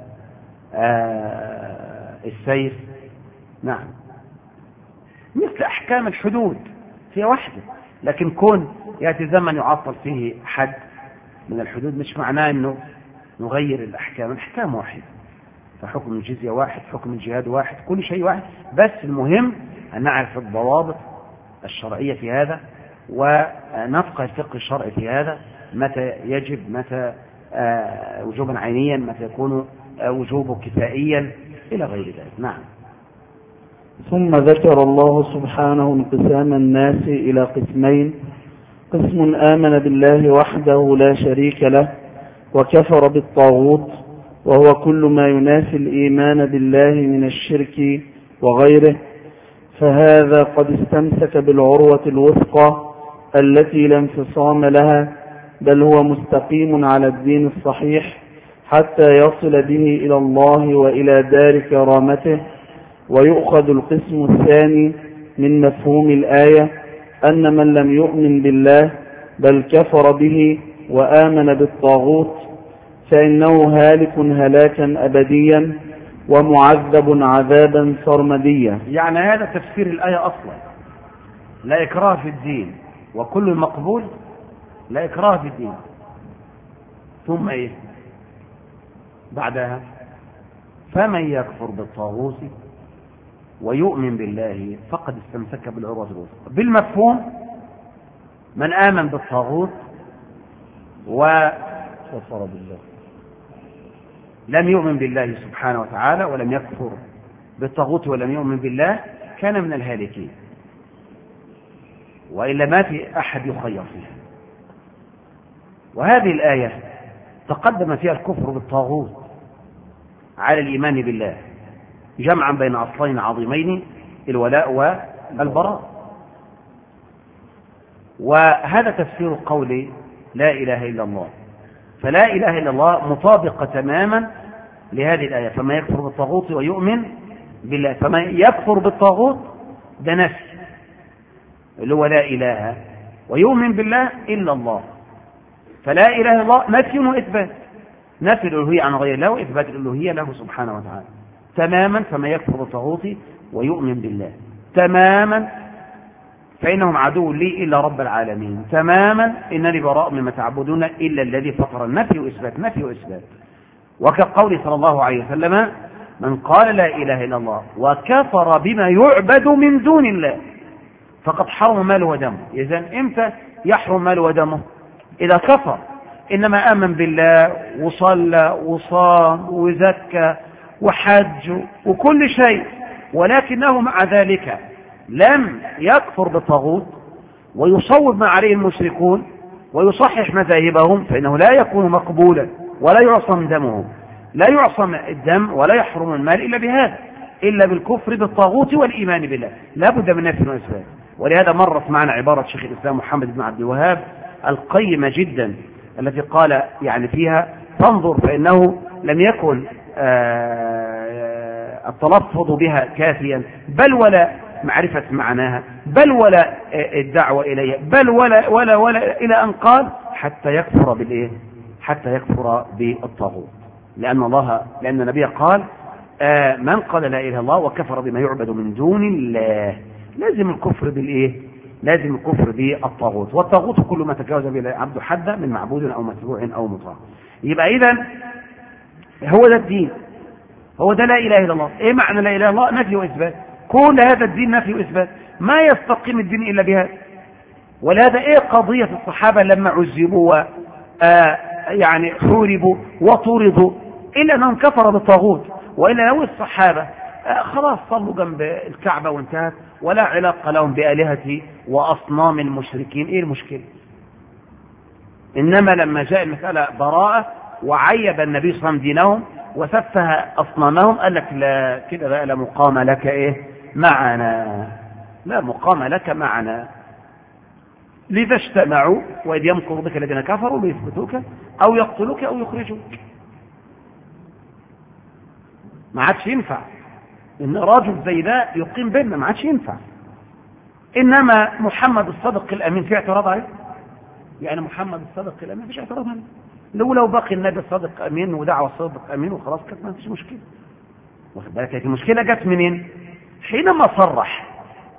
السيف. نعم، مثل أحكام الحدود هي واحدة، لكن كون يأتي زمن يعطل فيه حد من الحدود مش معناه أنه نغير الأحكام. الأحكام واحدة، فحكم الجزية واحد، حكم الجهاد واحد، كل شيء واحد. بس المهم أن نعرف الضوابط الشرعية في هذا، ونفقه الفقه الشرعي في هذا، متى يجب، متى وجوبا عينيا، متى يكون وجوبه كفائيا، إلى غير ذلك. نعم. ثم ذكر الله سبحانه انقسام الناس إلى قسمين: قسم آمن بالله وحده لا شريك له وكفر بالطاغوت، وهو كل ما ينافي الإيمان بالله من الشرك وغيره، فهذا قد استمسك بالعروة الوثقى التي لا انفصام لها، بل هو مستقيم على الدين الصحيح حتى يصل به إلى الله وإلى دار كرامته. ويؤخذ القسم الثاني من مفهوم الآية أن من لم يؤمن بالله بل كفر به وآمن بالطاغوت فإنه هالك هلاكا أبديا ومعذب عذابا سرمديا. يعني هذا تفسير الآية أصلا، لا إكراه في الدين وكل مقبول لا إكراه في الدين. ثم إيه بعدها؟ فمن يكفر بالطاغوت ويؤمن بالله فقد استمسك بالعروة الوثقى. بالمفهوم من آمن بالطاغوت وكفر بالله لم يؤمن بالله سبحانه وتعالى ولم يكفر بالطاغوت ولم يؤمن بالله كان من الهالكين، وإلا ما في أحد يخير فيها. وهذه الآية تقدم فيها الكفر بالطاغوت على الإيمان بالله جمعا بين أصلين عظيمين الولاء والبراء. وهذا تفسير قول لا إله إلا الله. فلا إله إلا الله مطابقة تماما لهذه الآية. فما يكفر بالطاغوت ويؤمن بالله، فما يكفر بالطاغوت ده نفي اللي هو لا إله، ويؤمن بالله إلا الله. فلا إله إلا الله نفي وإثبات، نفي الألوهية عن غير الله وإثبات الألوهية له سبحانه وتعالى تماما. فما يكفر بالطاغوت ويؤمن بالله تماما فإنهم عدو لي إلا رب العالمين تماما إنني براء مما تعبدون إلا الذي فطر. النفي وإثبات، نفي وإثبات. وكقول صلى الله عليه وسلم من قال لا إله إلا الله وكفر بما يعبد من دون الله فقد حرم ماله ودمه. إذن إمتى يحرم ماله ودمه؟ إذا كفر. إنما آمن بالله وصلى وصام وزكى وحج وكل شيء، ولكنه مع ذلك لم يكفر بالطاغوت ويصوب ما عليه المشركون ويصحح مذاهبهم، فإنه لا يكون مقبولا ولا يعصم دمه، لا يعصم الدم ولا يحرم المال إلا بهذا، إلا بالكفر بالطاغوت والإيمان بالله. لا بد من نفي وإثبات. ولهذا مرت معنا عبارة شيخ الإسلام محمد بن عبد الوهاب القيمة جدا التي قال يعني فيها فانظر فإنه لم يكن التلفظ بها كافيا بل ولا معرفة معناها بل ولا الدعوة إليها بل ولا إلى أن قال حتى يكفر بالإيه؟ حتى يكفر بالطاغوت. لأن النبي قال من قال لا إله إلا الله وكفر بما يعبد من دون الله لازم الكفر بالإيه؟ لازم الكفر بالطاغوت. والطاغوت كل ما تجاوز به العبد حدا من معبود أو متبوع أو مطاع. يبقى إذن هو ده الدين، هو ده لا إله إلا الله. إيه معنى لا إله إلا الله؟ نفي وإثبات. كل هذا الدين نفي وإثبات، ما يستقيم الدين إلا بهذا. ولهذا إيه قضية الصحابة لما عذبوا يعني حوربوا وطردوا إلا أنهم كفروا بالطاغوت، وإلا لو الصحابة خلاص صلوا جنب الكعبة وانتهت ولا علاقة لهم بآلهة وأصنام المشركين. إيه المشكلة؟ إنما لما جاء المسألة براءة وعيب النبي صلى الله عليه وسلم دينهم وسفه أصنامهم قال لك لا كده بقى لا مقام لك إيه معنا، لا مقام لك معنا. لذا اجتمعوا وإذ يمكر بك الذين كفروا ليثبتوك أو يقتلوك أو يخرجوك. ما عادش ينفع إن راجل زي ده يقيم بيننا، ما عادش ينفع. إنما محمد الصادق الأمين في اعتراض عليه؟ يعني محمد الصادق الأمين فيش اعتراض عليه. لو بقي النبي الصادق أمين ودعوة الصادق أمين وخلاص كانت ما فيش مشكلة. واخد بالك؟ المشكلة جت منين؟ حينما صرح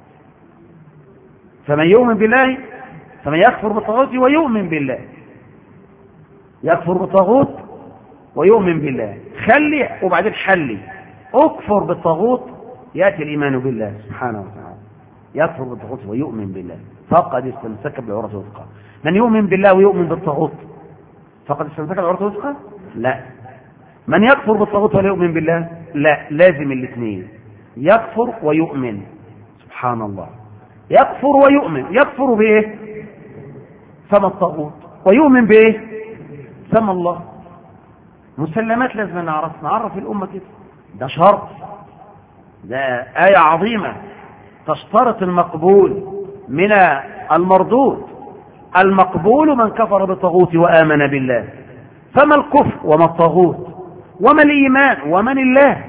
فمن يؤمن بالله فمن يكفر بالطاغوت ويؤمن بالله، يكفر بالطاغوت ويؤمن بالله. خلي وبعدين حلي اكفر بالطاغوت يأتي الإيمان بالله سبحانه وتعالى. يكفر بالطاغوت ويؤمن بالله فقد استمسك بالعروة الوثقى. من يؤمن بالله ويؤمن بالطاغوت فقد استمسك بالعروة الوثقى؟ لا. من يكفر بالطاغوت ولا يؤمن بالله؟ لا، لازم الاثنين، يكفر ويؤمن. سبحان الله، يكفر ويؤمن. يكفر بإيه؟ سمى الطاغوت. ويؤمن بإيه؟ سمى الله. مسلمات لازم نعرف الأمة كده. ده شرط، ده آية عظيمة تشترط المقبول من المردود. المقبول من كفر بالطاغوت وآمن بالله. فما الكفر وما الطاغوت وما الإيمان ومن الله؟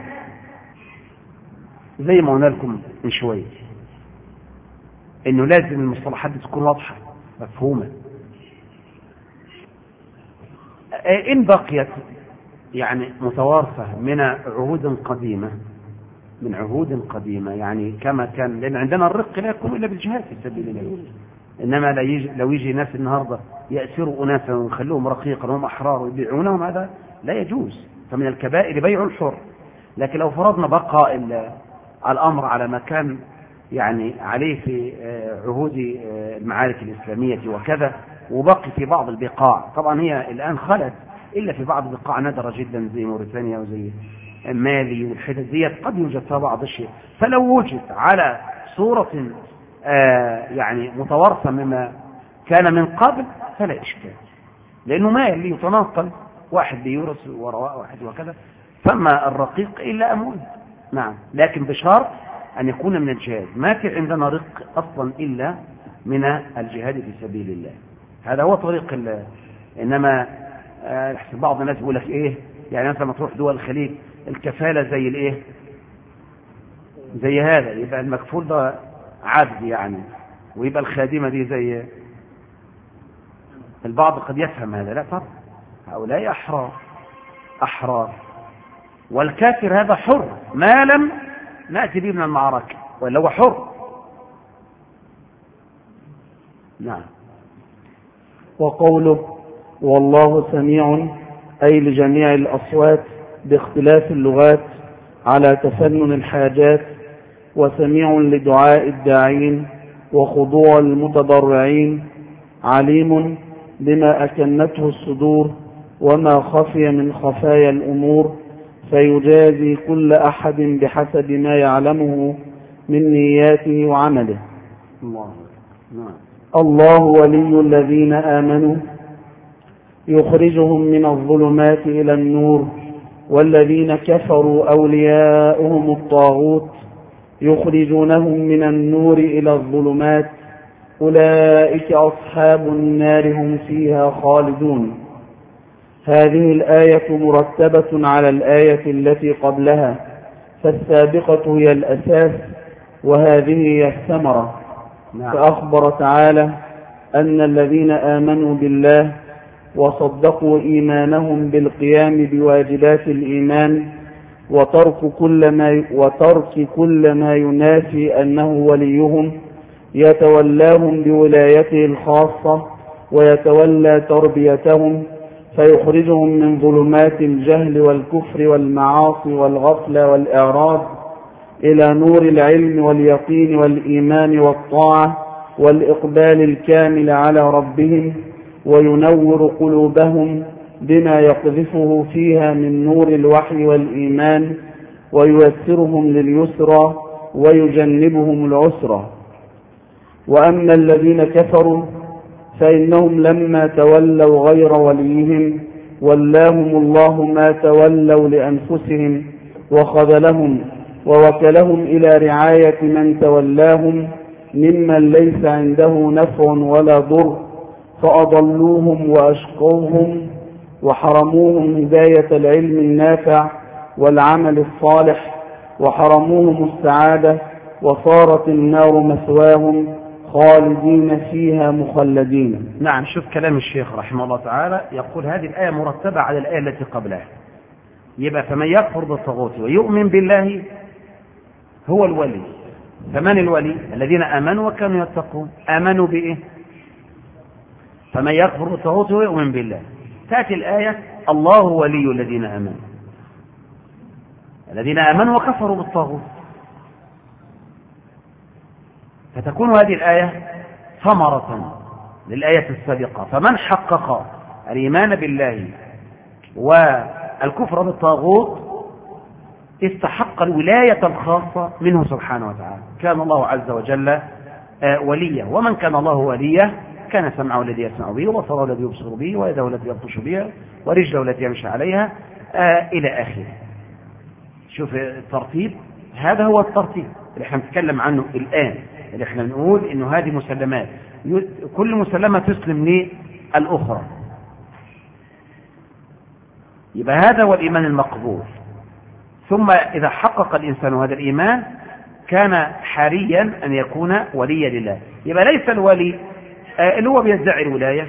زي ما قلنا لكم من شوية إنه لازم المصطلحات تكون واضحة مفهومة. إن بقيت يعني متوارثة من عهود قديمة من عهود قديمة، يعني كما كان، لأن عندنا الرق لا يكون إلا بالجهاد في سبيل الله. إنما لو يجي ناس النهاردة يأسروا أناسا ويخلوهم رقيقا وهم أحرار ويبيعونهم، هذا لا يجوز. فمن الكبائر بيع الحر. لكن لو فرضنا بقى الأمر على ما كان يعني عليه في عهود المعارك الإسلامية وكذا، وبقي في بعض البقاع، طبعا هي الآن خلت إلا في بعض البقاع نادرة جدا زي موريتانيا وزي مالي والحتت ديت قد يوجد فيها بعض الشيء. فلو وجد على صورة يعني متوارثة مما كان من قبل فلا إشكال، لأنه مال يتناقل، واحد بيورث وراء واحد وكذا. فما الرقيق إلا أموال، نعم، لكن بشرط أن يكون من الجهاد. ما في عندنا رق أصلا إلا من الجهاد في سبيل الله. هذا هو طريق الله. إنما بعض الناس يقول لك إيه، يعني مثلا لما تروح دول الخليج الكفالة زي الإيه، زي هذا، يبقى المكفول ده عبد يعني، ويبقى الخادمة دي زي البعض قد يفهم هذا. لا فرق، هؤلاء أحرار، والكافر هذا حر ما لم نأتي به من المعركة، ولا هو حر. نعم. وقوله والله سميع أي لجميع الأصوات باختلاف اللغات على تفنن الحاجات، وسميع لدعاء الداعين وخضوع المتضرعين، عليم بما أكنته الصدور وما خفي من خفايا الأمور، فيجازي كل أحد بحسب ما يعلمه من نياته وعمله. الله ولي الذين آمنوا يخرجهم من الظلمات إلى النور، والذين كفروا أولياؤهم الطاغوت يخرجونهم من النور إلى الظلمات، أولئك أصحاب النار هم فيها خالدون. هذه الآية مرتبة على الآية التي قبلها، فالسابقة هي الأساس وهذه هي الثمرة. فأخبر تعالى أن الذين آمنوا بالله وصدقوا إيمانهم بالقيام بواجبات الإيمان وترك كل ما ينافي أنه وليهم، يتولاهم بولايته الخاصة ويتولى تربيتهم، فيخرجهم من ظلمات الجهل والكفر والمعاصي والغفلة والإعراض إلى نور العلم واليقين والإيمان والطاعة والإقبال الكامل على ربهم، وينور قلوبهم بما يقذفه فيها من نور الوحي والإيمان، وييسرهم لليسرى ويجنبهم العسرى. وأما الذين كفروا فإنهم لما تولوا غير وليهم ولاهم الله ما تولوا لأنفسهم وخذلهم ووكلهم إلى رعاية من تولاهم ممن ليس عنده نفع ولا ضر، فأضلوهم وأشقوهم وحرموهم هداية العلم النافع والعمل الصالح، وحرموهم السعادة، وصارت النار مثواهم خالدين فيها مخلدين. نعم. شوف كلام الشيخ رحمه الله تعالى، يقول هذه الآية مرتبة على الآية التي قبلها. يبقى فمن يكفر بالطاغوت ويؤمن بالله هو الولي. فمن الولي؟ الذين آمنوا وكانوا يتقون. آمنوا بإيه؟ فمن يكفر بالطاغوت ويؤمن بالله. تأتي الآية الله ولي الذين آمنوا. الذين آمنوا وكفروا بالطاغوت، فتكون هذه الآية ثمرة للآية السابقة. فمن حقق الإيمان بالله والكفر بالطاغوت استحق الولاية الخاصة منه سبحانه وتعالى. كان الله عز وجل وليه، ومن كان الله وليه كان سمعه الذي يسمع به، وبصره الذي يبصر به، ويده التي يبطش بها، ورجله التي يمشي عليها، إلى آخره. شوف الترتيب، هذا هو الترتيب اللي احنا نتكلم عنه الآن، اللي احنا نقول انه هذه مسلمات، كل مسلمة تسلم للأخرى. يبقى هذا هو الإيمان المقبول. ثم إذا حقق الإنسان هذا الإيمان كان حريا أن يكون وليا لله. يبقى ليس الولي اللي هو بيدعي الولاية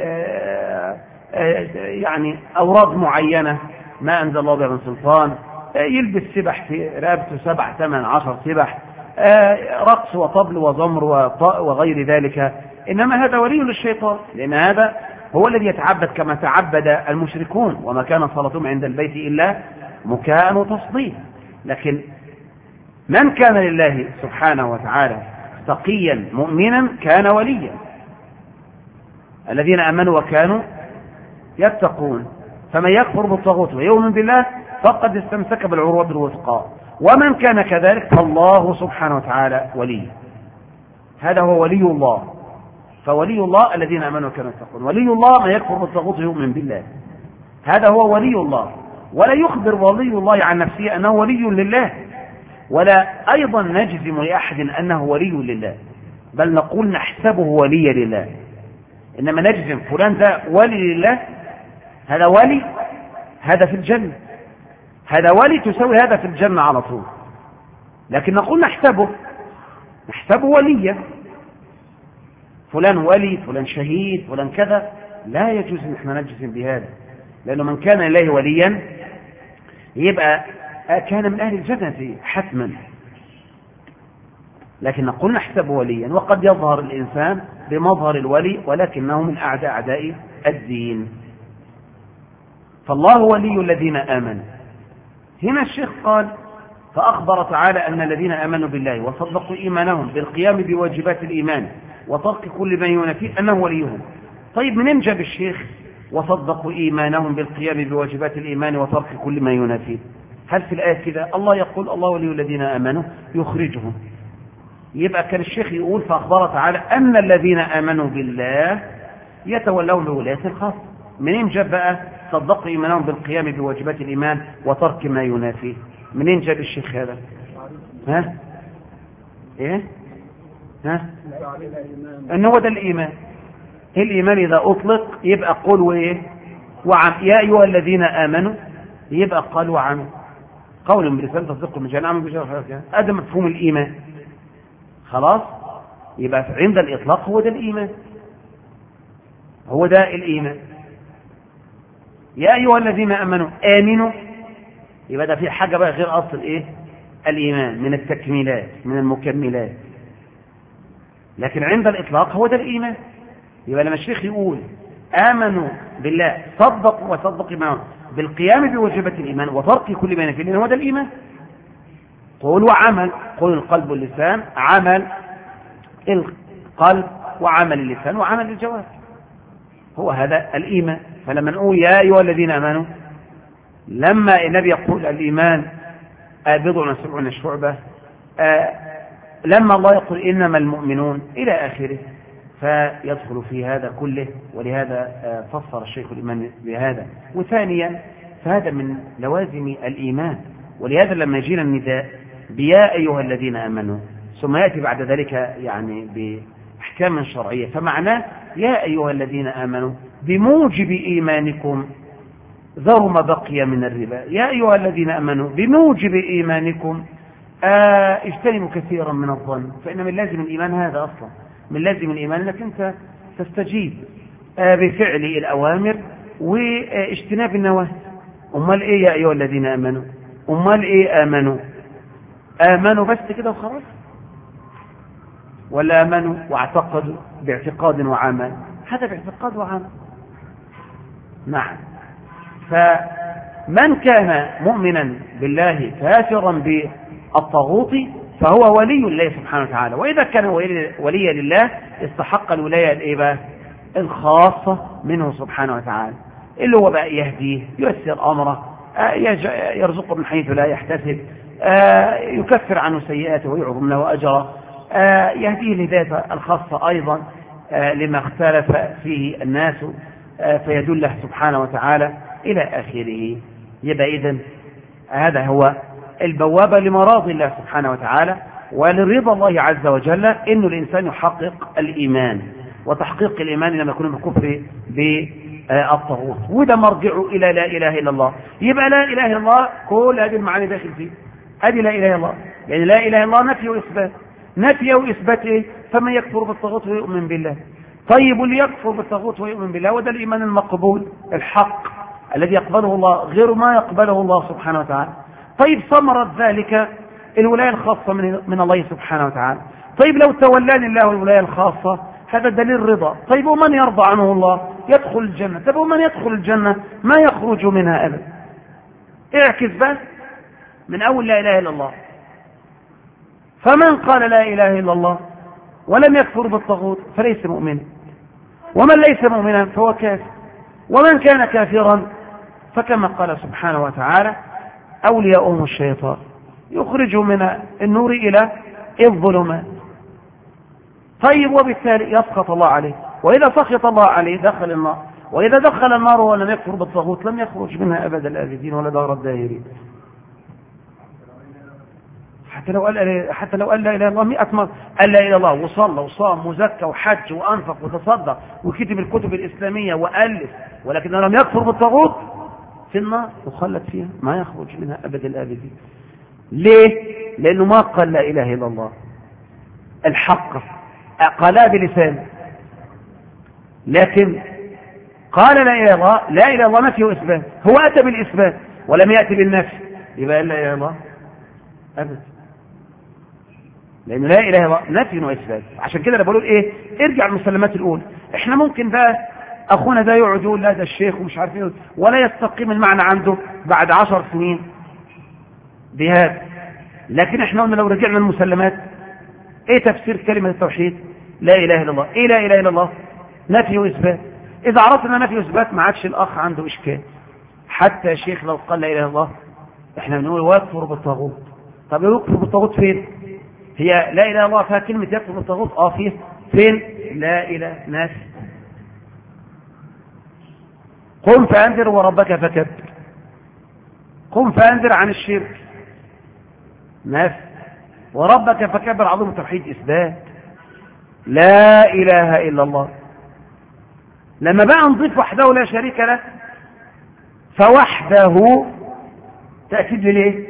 يعني أوراد معينة ما أنزل الله بها من سلطان، يلبس سبح في رقبته 7 8 10 سبح، رقص وطبل وزمر وغير ذلك، إنما هذا ولي للشيطان، لأن هذا هو الذي يتعبد كما تعبد المشركون، وما كان صلاتهم عند البيت إلا مكاء وتصديق. لكن من كان لله سبحانه وتعالى تقيا مؤمنا كان وليا، الذين آمنوا وكانوا يتقون. فمن يكفر بالطاغوت ويؤمن بالله فقد استمسك بالعروة الوثقى، ومن كان كذلك فالله سبحانه وتعالى ولي. هذا هو ولي الله. فولي الله الذين آمنوا وكانوا يتقون. ولي الله من يكفر بالطاغوت ويؤمن بالله، هذا هو ولي الله. ولا يخبر ولي الله عن نفسه أنه ولي لله، ولا أيضا نجزم لأحد أنه ولي لله، بل نقول نحسبه ولي لله. إنما نجزم فلان ذا ولي لله، هذا ولي، هذا في الجنة، هذا ولي تسوي هذا في الجنة على طول. لكن نقول نحسبه وليا، فلان ولي، فلان شهيد، فلان كذا، لا يجوز ان احنا نجزم بهذا، لأنه من كان لله وليا يبقى كان من أهل الجنة حتما. لكن نقول نحسبه وليا، وقد يظهر الإنسان بمظهر الولي ولكنه من أعداء الدين. فالله ولي الذين آمنوا. هنا الشيخ قال فأخبر تعالى أن الذين آمنوا بالله وصدقوا إيمانهم بالقيام بواجبات الإيمان وترك كل ما ينافيه أنه وليهم. طيب منين جاب الشيخ وصدقوا إيمانهم بالقيام بواجبات الإيمان وترك كل ما ينافيه؟ هل في الآية كذا الله يقول الله ولي الذين آمنوا يخرجهم؟ يبقى كان الشيخ يقول فأخبر تعالى أن الذين آمنوا بالله يتولون بولاية خاصة. منين جاب بقى صدقوا إيمانهم بالقيام بواجبات الإيمان وترك ما ينافيه؟ منين جاب الشيخ هذا؟ ها؟ إيه؟ ها؟ أنه هو ده الإيمان. الإيمان إذا أطلق يبقى قول وإيه؟ وعم. يا أيها الذين آمنوا يبقى قال وعم. قول بلسان تصدق من جنة عمل بجرى، هذا مفهوم الإيمان. خلاص؟ يبقى عند الإطلاق هو ده الإيمان، هو ده الإيمان. يا أيها الذين آمنوا آمنوا، يبقى ده في حاجة بقى غير أصل إيه؟ الإيمان، من التكميلات، من المكملات. لكن عند الإطلاق هو ده الإيمان. يبقى لما الشيخ يقول آمنوا بالله صدقوا وصدقوا إيمانهم بالقيام بواجبات الإيمان وترك كل ما ينافيه، هو ده الإيمان. قول وعمل، قول القلب واللسان، عمل القلب وعمل اللسان وعمل الجوارح، هو هذا الإيمان. فلما نقول يا أيها الذين آمنوا، لما النبي يقول الإيمان بضع وسبعون شعبة، لما الله يقول إنما المؤمنون إلى آخره، فيدخل في هذا كله. ولهذا فسر الشيخ الإيمان بهذا. وثانيا فهذا من لوازم الإيمان، ولهذا لما يجينا النداء بيا أيها الذين آمنوا ثم يأتي بعد ذلك يعني بأحكام شرعية، فمعناه يا أيها الذين آمنوا بموجب إيمانكم ذروا ما بقي من الربا، يا أيها الذين آمنوا بموجب إيمانكم اجتنبوا كثيرا من الظن، فإن من لازم الإيمان هذا أصلا، من لازم الإيمان أنك أنت تستجيب بفعل الأوامر واجتناب النواهي. أمال إيه يا أيها الذين آمنوا؟ أمال إيه آمنوا بس كده وخلاص، ولا آمنوا واعتقدوا باعتقاد وعمل؟ هذا باعتقاد وعمل. نعم. فمن كان مؤمنا بالله كافرا بالطاغوت فهو ولي الله سبحانه وتعالى، وإذا كان وليا لله استحق الولاية الخاصة منه سبحانه وتعالى، اللي هو بقى يهديه، ييسر أمره، يرزقه من حيث لا يحتسب، يكفر عنه سيئاته ويعظم له أجره، يهديه الهداية الخاصة أيضا لما اختلف فيه الناس فيدله سبحانه وتعالى إلى آخره. يبقى إذن هذا هو البوابة لمراضي الله سبحانه وتعالى ولرضا الله عز وجل، إنه الإنسان يحقق الإيمان، وتحقيق الإيمان لما يكون بالكفر بالطاغوت، وده مرجعه إلى لا إله إلا الله. يبقى لا إله إلا الله كل هذه المعاني داخل فيه، هذه لا إله إلا الله، يعني لا إله إلا الله نفي وإثبات. نفي وإثبات إيه؟ فمن يكفر بالطاغوت ويؤمن بالله. طيب واللي يكفر بالطاغوت ويؤمن بالله وده الإيمان المقبول الحق الذي يقبله الله غير ما يقبله الله سبحانه وتعالى. طيب ثمرة ذلك الولاية الخاصة من الله سبحانه وتعالى. طيب لو تولاني الله الولاية الخاصة هذا دليل رضا. طيب ومن يرضى عنه الله يدخل الجنة. طيب ومن يدخل الجنة ما يخرج منها أبدا. اعكس بس من أول لا إله إلا الله. فمن قال لا إله إلا الله ولم يكفر بالطاغوت فليس مؤمنا، ومن ليس مؤمنا فهو كافر، ومن كان كافرا فكما قال سبحانه وتعالى أولياؤهم الشيطان يخرجوا من النور إلى الظلمات. طيب وبالتالي يسخط الله عليه، وإذا سخط الله عليه دخل النار، وإذا دخل النار ولم يكفر بالطاغوت لم يخرج منها أبد الآبدين ولا دار الداهرين. حتى لو قال لا إله إلا الله 100 مرة، قال لا إله إلا الله وصلى وصام وزكى وحج وأنفق وتصدق وكتب الكتب الإسلامية وألف، ولكن لم يكفر بالطاغوت في النار وخلد فيها ما يخرج منها أبد الآبدين. ليه؟ لأنه ما قال لا إله إلا الله الحق، قالها بلسانه، لكن قال لا إله إلا الله. لا إله إلا الله نفي وإثبات، هو أتى بالإثبات ولم يأتي بالنفي، يبقى لا إله إلا الله أبدا، لأنه لا إله إلا الله نفي وإثبات. عشان كده أنا بقول إيه، ارجع المسلمات الأولى. إحنا ممكن بقى أخونا ده يقعد يقول لا ده الشيخ ومش عارف إيه ولا يستقيم المعنى عنده بعد 10 سنين بهذا. لكن إحنا قلنا لو رجعنا المسلمات إيه تفسير كلمة التوحيد لا إله إلا الله؟ إيه لا إله إلا الله؟ نفي وإثبات. إذا عرفنا نفي وإثبات ما عادش الأخ عنده إشكال. حتى يا شيخ لو قال لا إله إلا الله إحنا بنقول ويكفر بالطاغوت. طب يكفر بالطاغوت فين؟ هي لا إله إلا الله فيها كلمة يكفر بالطاغوت؟ فين؟ لا إله ناس. قم فأنذر وربك فكبر. قم فأنذر عن الشرك ناس، وربك فكبر عظيم التوحيد إثبات. لا إله إلا الله لما بقى نضيف وحده لا شريك له فوحده تأكيد ليه؟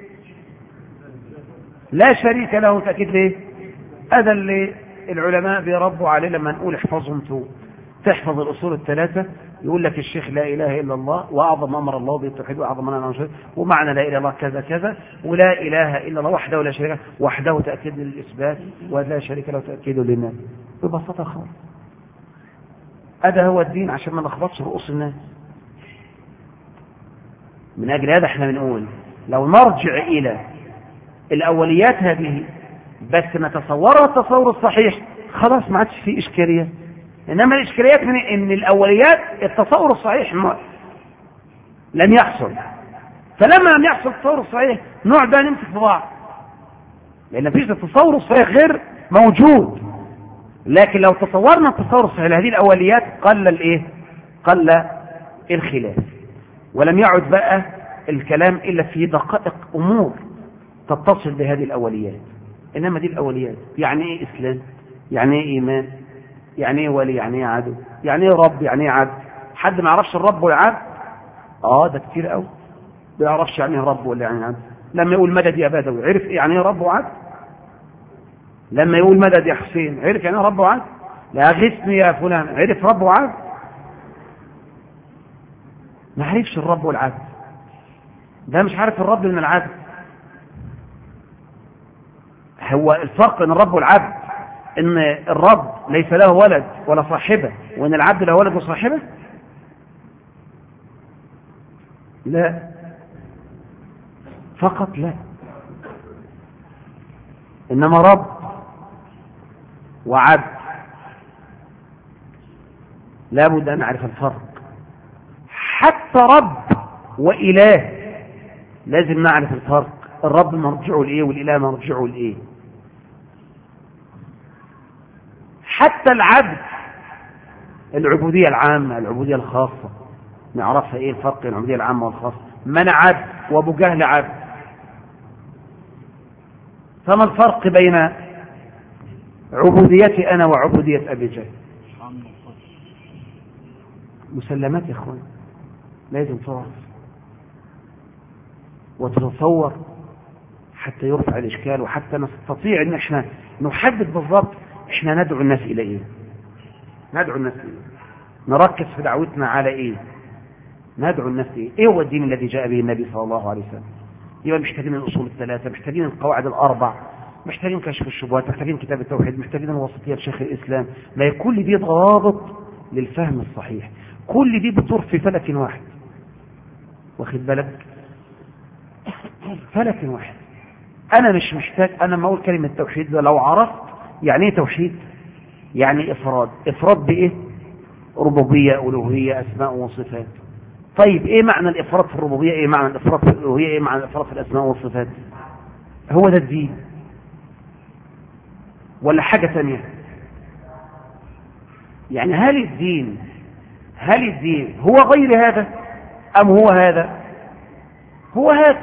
لا شريك له تأكيد ليه؟ هذا اللي العلماء بيربوا عليه لما نقول احفظهم تحفظ الأصول الثلاثة. يقول لك الشيخ لا إله إلا الله وأعظم أمر الله بالتوحيد وأعظم من أنا ومعنى لا إله إلا الله كذا كذا، ولا إله إلا الله وحده لا شريك له، وحده تأكيد للإثبات ولا شريك له تأكيد للناس ببساطة خالص. هذا هو الدين عشان ما نخبطش رؤوس الناس. من أجل هذا احنا بنقول لو نرجع إلى الأوليات هذه بس نتصورها التصور الصحيح خلاص ما عادش فيه إشكالية. إنما الإشكاليات من إن الأوليات التصور الصحيح لم يحصل، فلما لم يحصل التصور الصحيح نقعد بقى نمسك في بعض، لأن فيش التصور الصحيح غير موجود. لكن لو تصورنا التصور الصحيح لهذه الأوليات قل الخلاف، ولم يعد بقى الكلام إلا في دقائق أمور تتصل بهذه الأوليات. إنما دي الأوليات يعني إيه إسلام، يعني إيه إيمان، يعني إيه ولي، يعني إيه عدو، يعني إيه رب، يعني إيه عبد. حد ما يعرفش الرب والعبد؟ ده كتير قوي ما يعرفش يعني إيه رب ولا يعني عبد. لما يقول مدد يا بدوي عرف إيه يعني إيه رب وعبد؟ لما يقول مدد يا حسين عرف يعني إيه رب وعبد؟ لا غثني يا فلان عرف رب وعبد؟ ما عرفش الرب والعبد، ده مش عارف الرب من العبد. هو الفرق بين الرب والعبد ان الرب ليس له ولد ولا صاحبه، وان العبد له ولد وصاحبه؟ لا، فقط لا. انما رب وعبد لابد ان نعرف الفرق. حتى رب وإله لازم نعرف الفرق. الرب مرجعه لإيه والإله مرجعه لإيه. حتى العبد العبودية العامة العبودية الخاصة نعرفها إيه الفرق بين العبودية العامة والخاصة. من عبد وأبو جهل عبد، فما الفرق بين عبوديتي أنا وعبودية أبي جهل؟ مسلمات يا أخوان لازم تعرف وتتصور حتى يرفع الإشكال، وحتى نستطيع أن احنا نحدد بالضبط احنا ندعو الناس إلى إيه، ندعو الناس إليه، نركز في دعوتنا على إيه، ندعو الناس إيه. إيه هو الدين الذي جاء به النبي صلى الله عليه وسلم؟ يبقى محتاجين الأصول الثلاثة، محتاجين القواعد الأربع، محتاجين كشف الشبهات، محتاجين كتاب التوحيد، محتاجين الوسطية لشيخ الإسلام. ما كل دي ضوابط للفهم الصحيح، كل دي بتدور في فلك واحد، واخد بالك؟ فلك واحد. أنا مش محتاج، أنا ما أقول كلمة توحيد لو عرفت يعني إيه توحيد، يعني إفراد بإيه؟ ربوبية، ألوهية، أسماء وصفات. طيب إيه معنى الإفراد في الربوبية؟ إيه معنى الإفراد في الألوهية؟ إيه معنى الإفراد في الأسماء والصفات؟ هو ده الدين ولا حاجة ثانية؟ يعني هل الدين هو غير هذا أم هو هذا؟ هو هذا.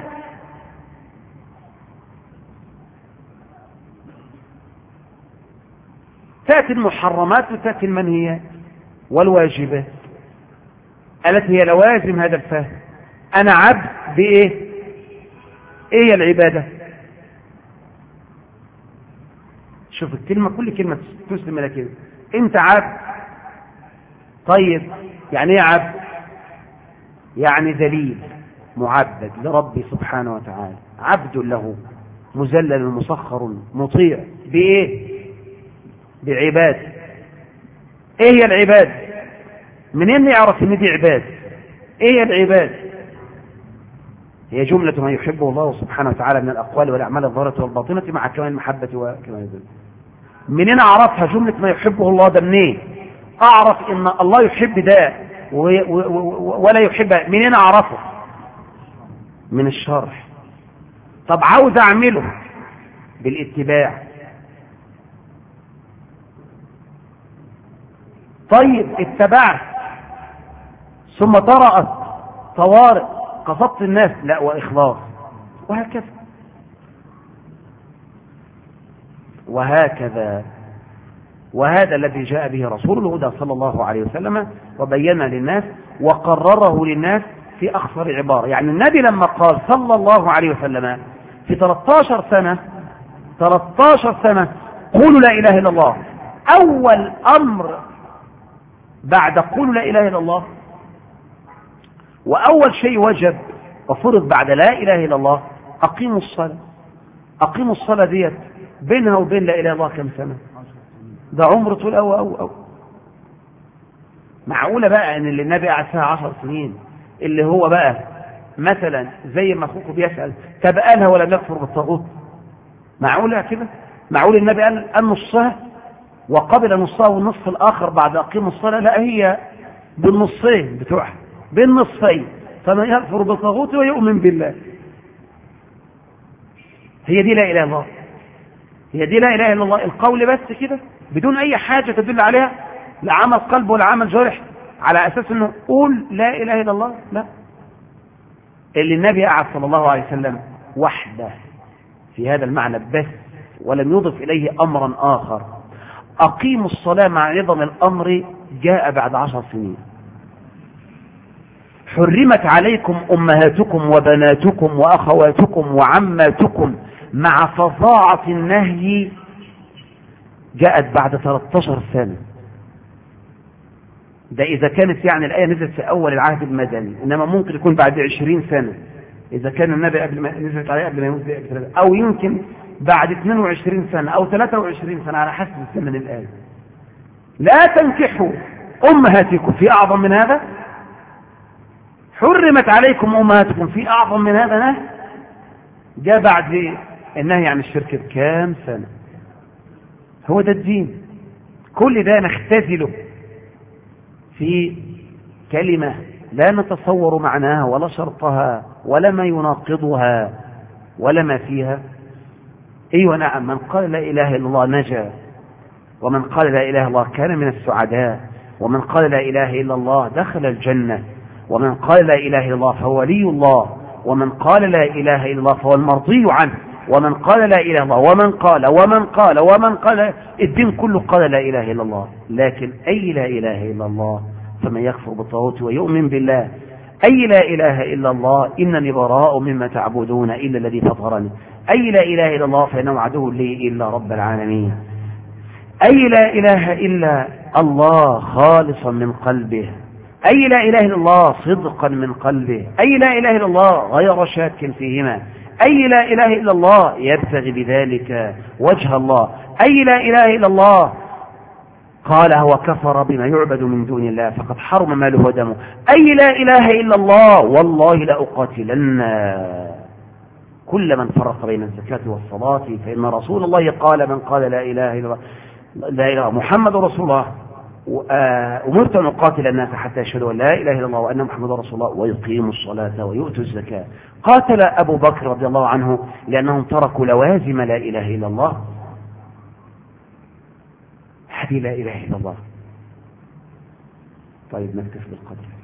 تأتي المحرمات وتأتي المنهيات والواجبات التي هي لوازم هذا الفهم. أنا عبد بإيه؟ إيه هي العبادة؟ شوف الكلمة، كل كلمة تسلم إلى كده. أنت عبد. طيب يعني إيه عبد؟ يعني ذليل معبد لربي سبحانه وتعالى، عبد له مذلل مسخر مطيع بإيه؟ بعباد. إيه هي العباد؟ منين يعرف إن دي عباد؟ إيه هي العباد؟ هي جملة ما يحبه الله سبحانه وتعالى من الأقوال والأعمال الظاهرة والباطنة مع كمال المحبة وكمال الذل. منين أعرفها جملة ما يحبه الله ده؟ منين أعرف إن الله يحب ده ولا يحب؟ منين أعرفه؟ من الشرح. طب عاوز أعمله بالاتباع. طيب اتبعت ثم طرأت طوارئ قصدت الناس، لا، وإخلاص، وهكذا. وهذا الذي جاء به رسول الهدى صلى الله عليه وسلم وبين للناس وقرره للناس في أخصر عبارة. يعني النبي لما قال صلى الله عليه وسلم في 13 سنة قولوا لا إله إلا الله، أول أمر بعد قولوا لا إله إلا الله وأول شيء وجب وفرض بعد لا إله إلا الله أقيموا الصلاة. أقيموا الصلاة ديت بينها وبين لا إله إلا الله كم سنة؟ ده عمر طول أو معقولة بقى أن اللي النبي قعد فيها 10 سنين اللي هو بقى مثلا زي ما أخوكم بيسأل طب قالها ولم يكفر بالطاغوت؟ معقولة كده؟ معقول النبي قال نصها وقبل نصها والنصف الآخر بعد أقيموا الصلاة؟ لا، هي بالنصين بتوعها، بالنصفين، فمن يكفر بالطاغوت ويؤمن بالله. هي دي لا إله إلا الله، هي دي لا إله إلا الله. القول بس كده بدون أي حاجة تدل عليها، لا عمل قلب ولا عمل جارح، على أساس أنه قول لا إله إلا الله. لا، اللي النبي قعد صلى الله عليه وسلم وحده في هذا المعنى بس ولم يضف إليه أمرا آخر. أقيموا الصلاة مع عظم الأمر جاء بعد 10 سنين. حرمت عليكم أمهاتكم وبناتكم وأخواتكم وعماتكم مع فظاعة النهي جاءت بعد 13 سنة. ده إذا كانت يعني الآية نزلت في أول العهد المدني، إنما ممكن يكون بعد 20 سنة إذا كان النبي قبل ما نزلت عليه قبل ما يموت، أو يمكن بعد 22 سنة أو 23 سنة على حسب زمن الآية. لا تنكحوا أمهاتكم في أعظم من هذا. حرمت عليكم أمهاتكم في أعظم من هذا نهي جاء بعد النهي عن الشرك بكام سنة. هو ده الدين. كل ده نختزله في كلمة لا نتصور معناها ولا شرطها ولا ما يناقضها ولا ما فيها. ايوه نعم، من قال لا اله الا الله نجا، ومن قال لا اله الا الله كان من السعداء، ومن قال لا اله الا الله دخل الجنة، ومن قال لا اله الا الله فهو ولي الله، ومن قال لا اله الا الله فهو المرضي عنه، ومن قال لا اله الا الله ومن قال الدين كله قال لا اله الا الله. لكن اي لا اله الا الله فمن يكفر بالطاغوت ويؤمن بالله، اي لا اله الا الله انني براء مما تعبدون الا الذي فطرني، اي لا اله الا الله فانه عدو لي الا رب العالمين، اي لا اله الا الله خالصا من قلبه، اي لا اله الا الله صدقا من قلبه، اي لا اله الا الله غير شاك فيهما، أي لا إله إلا الله يبتغي بذلك وجه الله، أي لا إله إلا الله قال هو كفر بما يعبد من دون الله فقد حرم ماله ودمه، أي لا إله إلا الله والله لأقاتلن كل من فرق بين الزكاة والصلاة فإن رسول الله قال من قال لا إله إلا الله لا إله محمد رسول الله أمرت أن أقاتل الناس حتى يشهدوا أن لا إله إلا الله وأن محمد رسول الله ويقيموا الصلاة ويؤتوا الزكاة. قاتل أبو بكر رضي الله عنه لأنهم تركوا لوازم لا إله إلا الله. هذه لا إله إلا الله. طيب نكتفي بالقدر.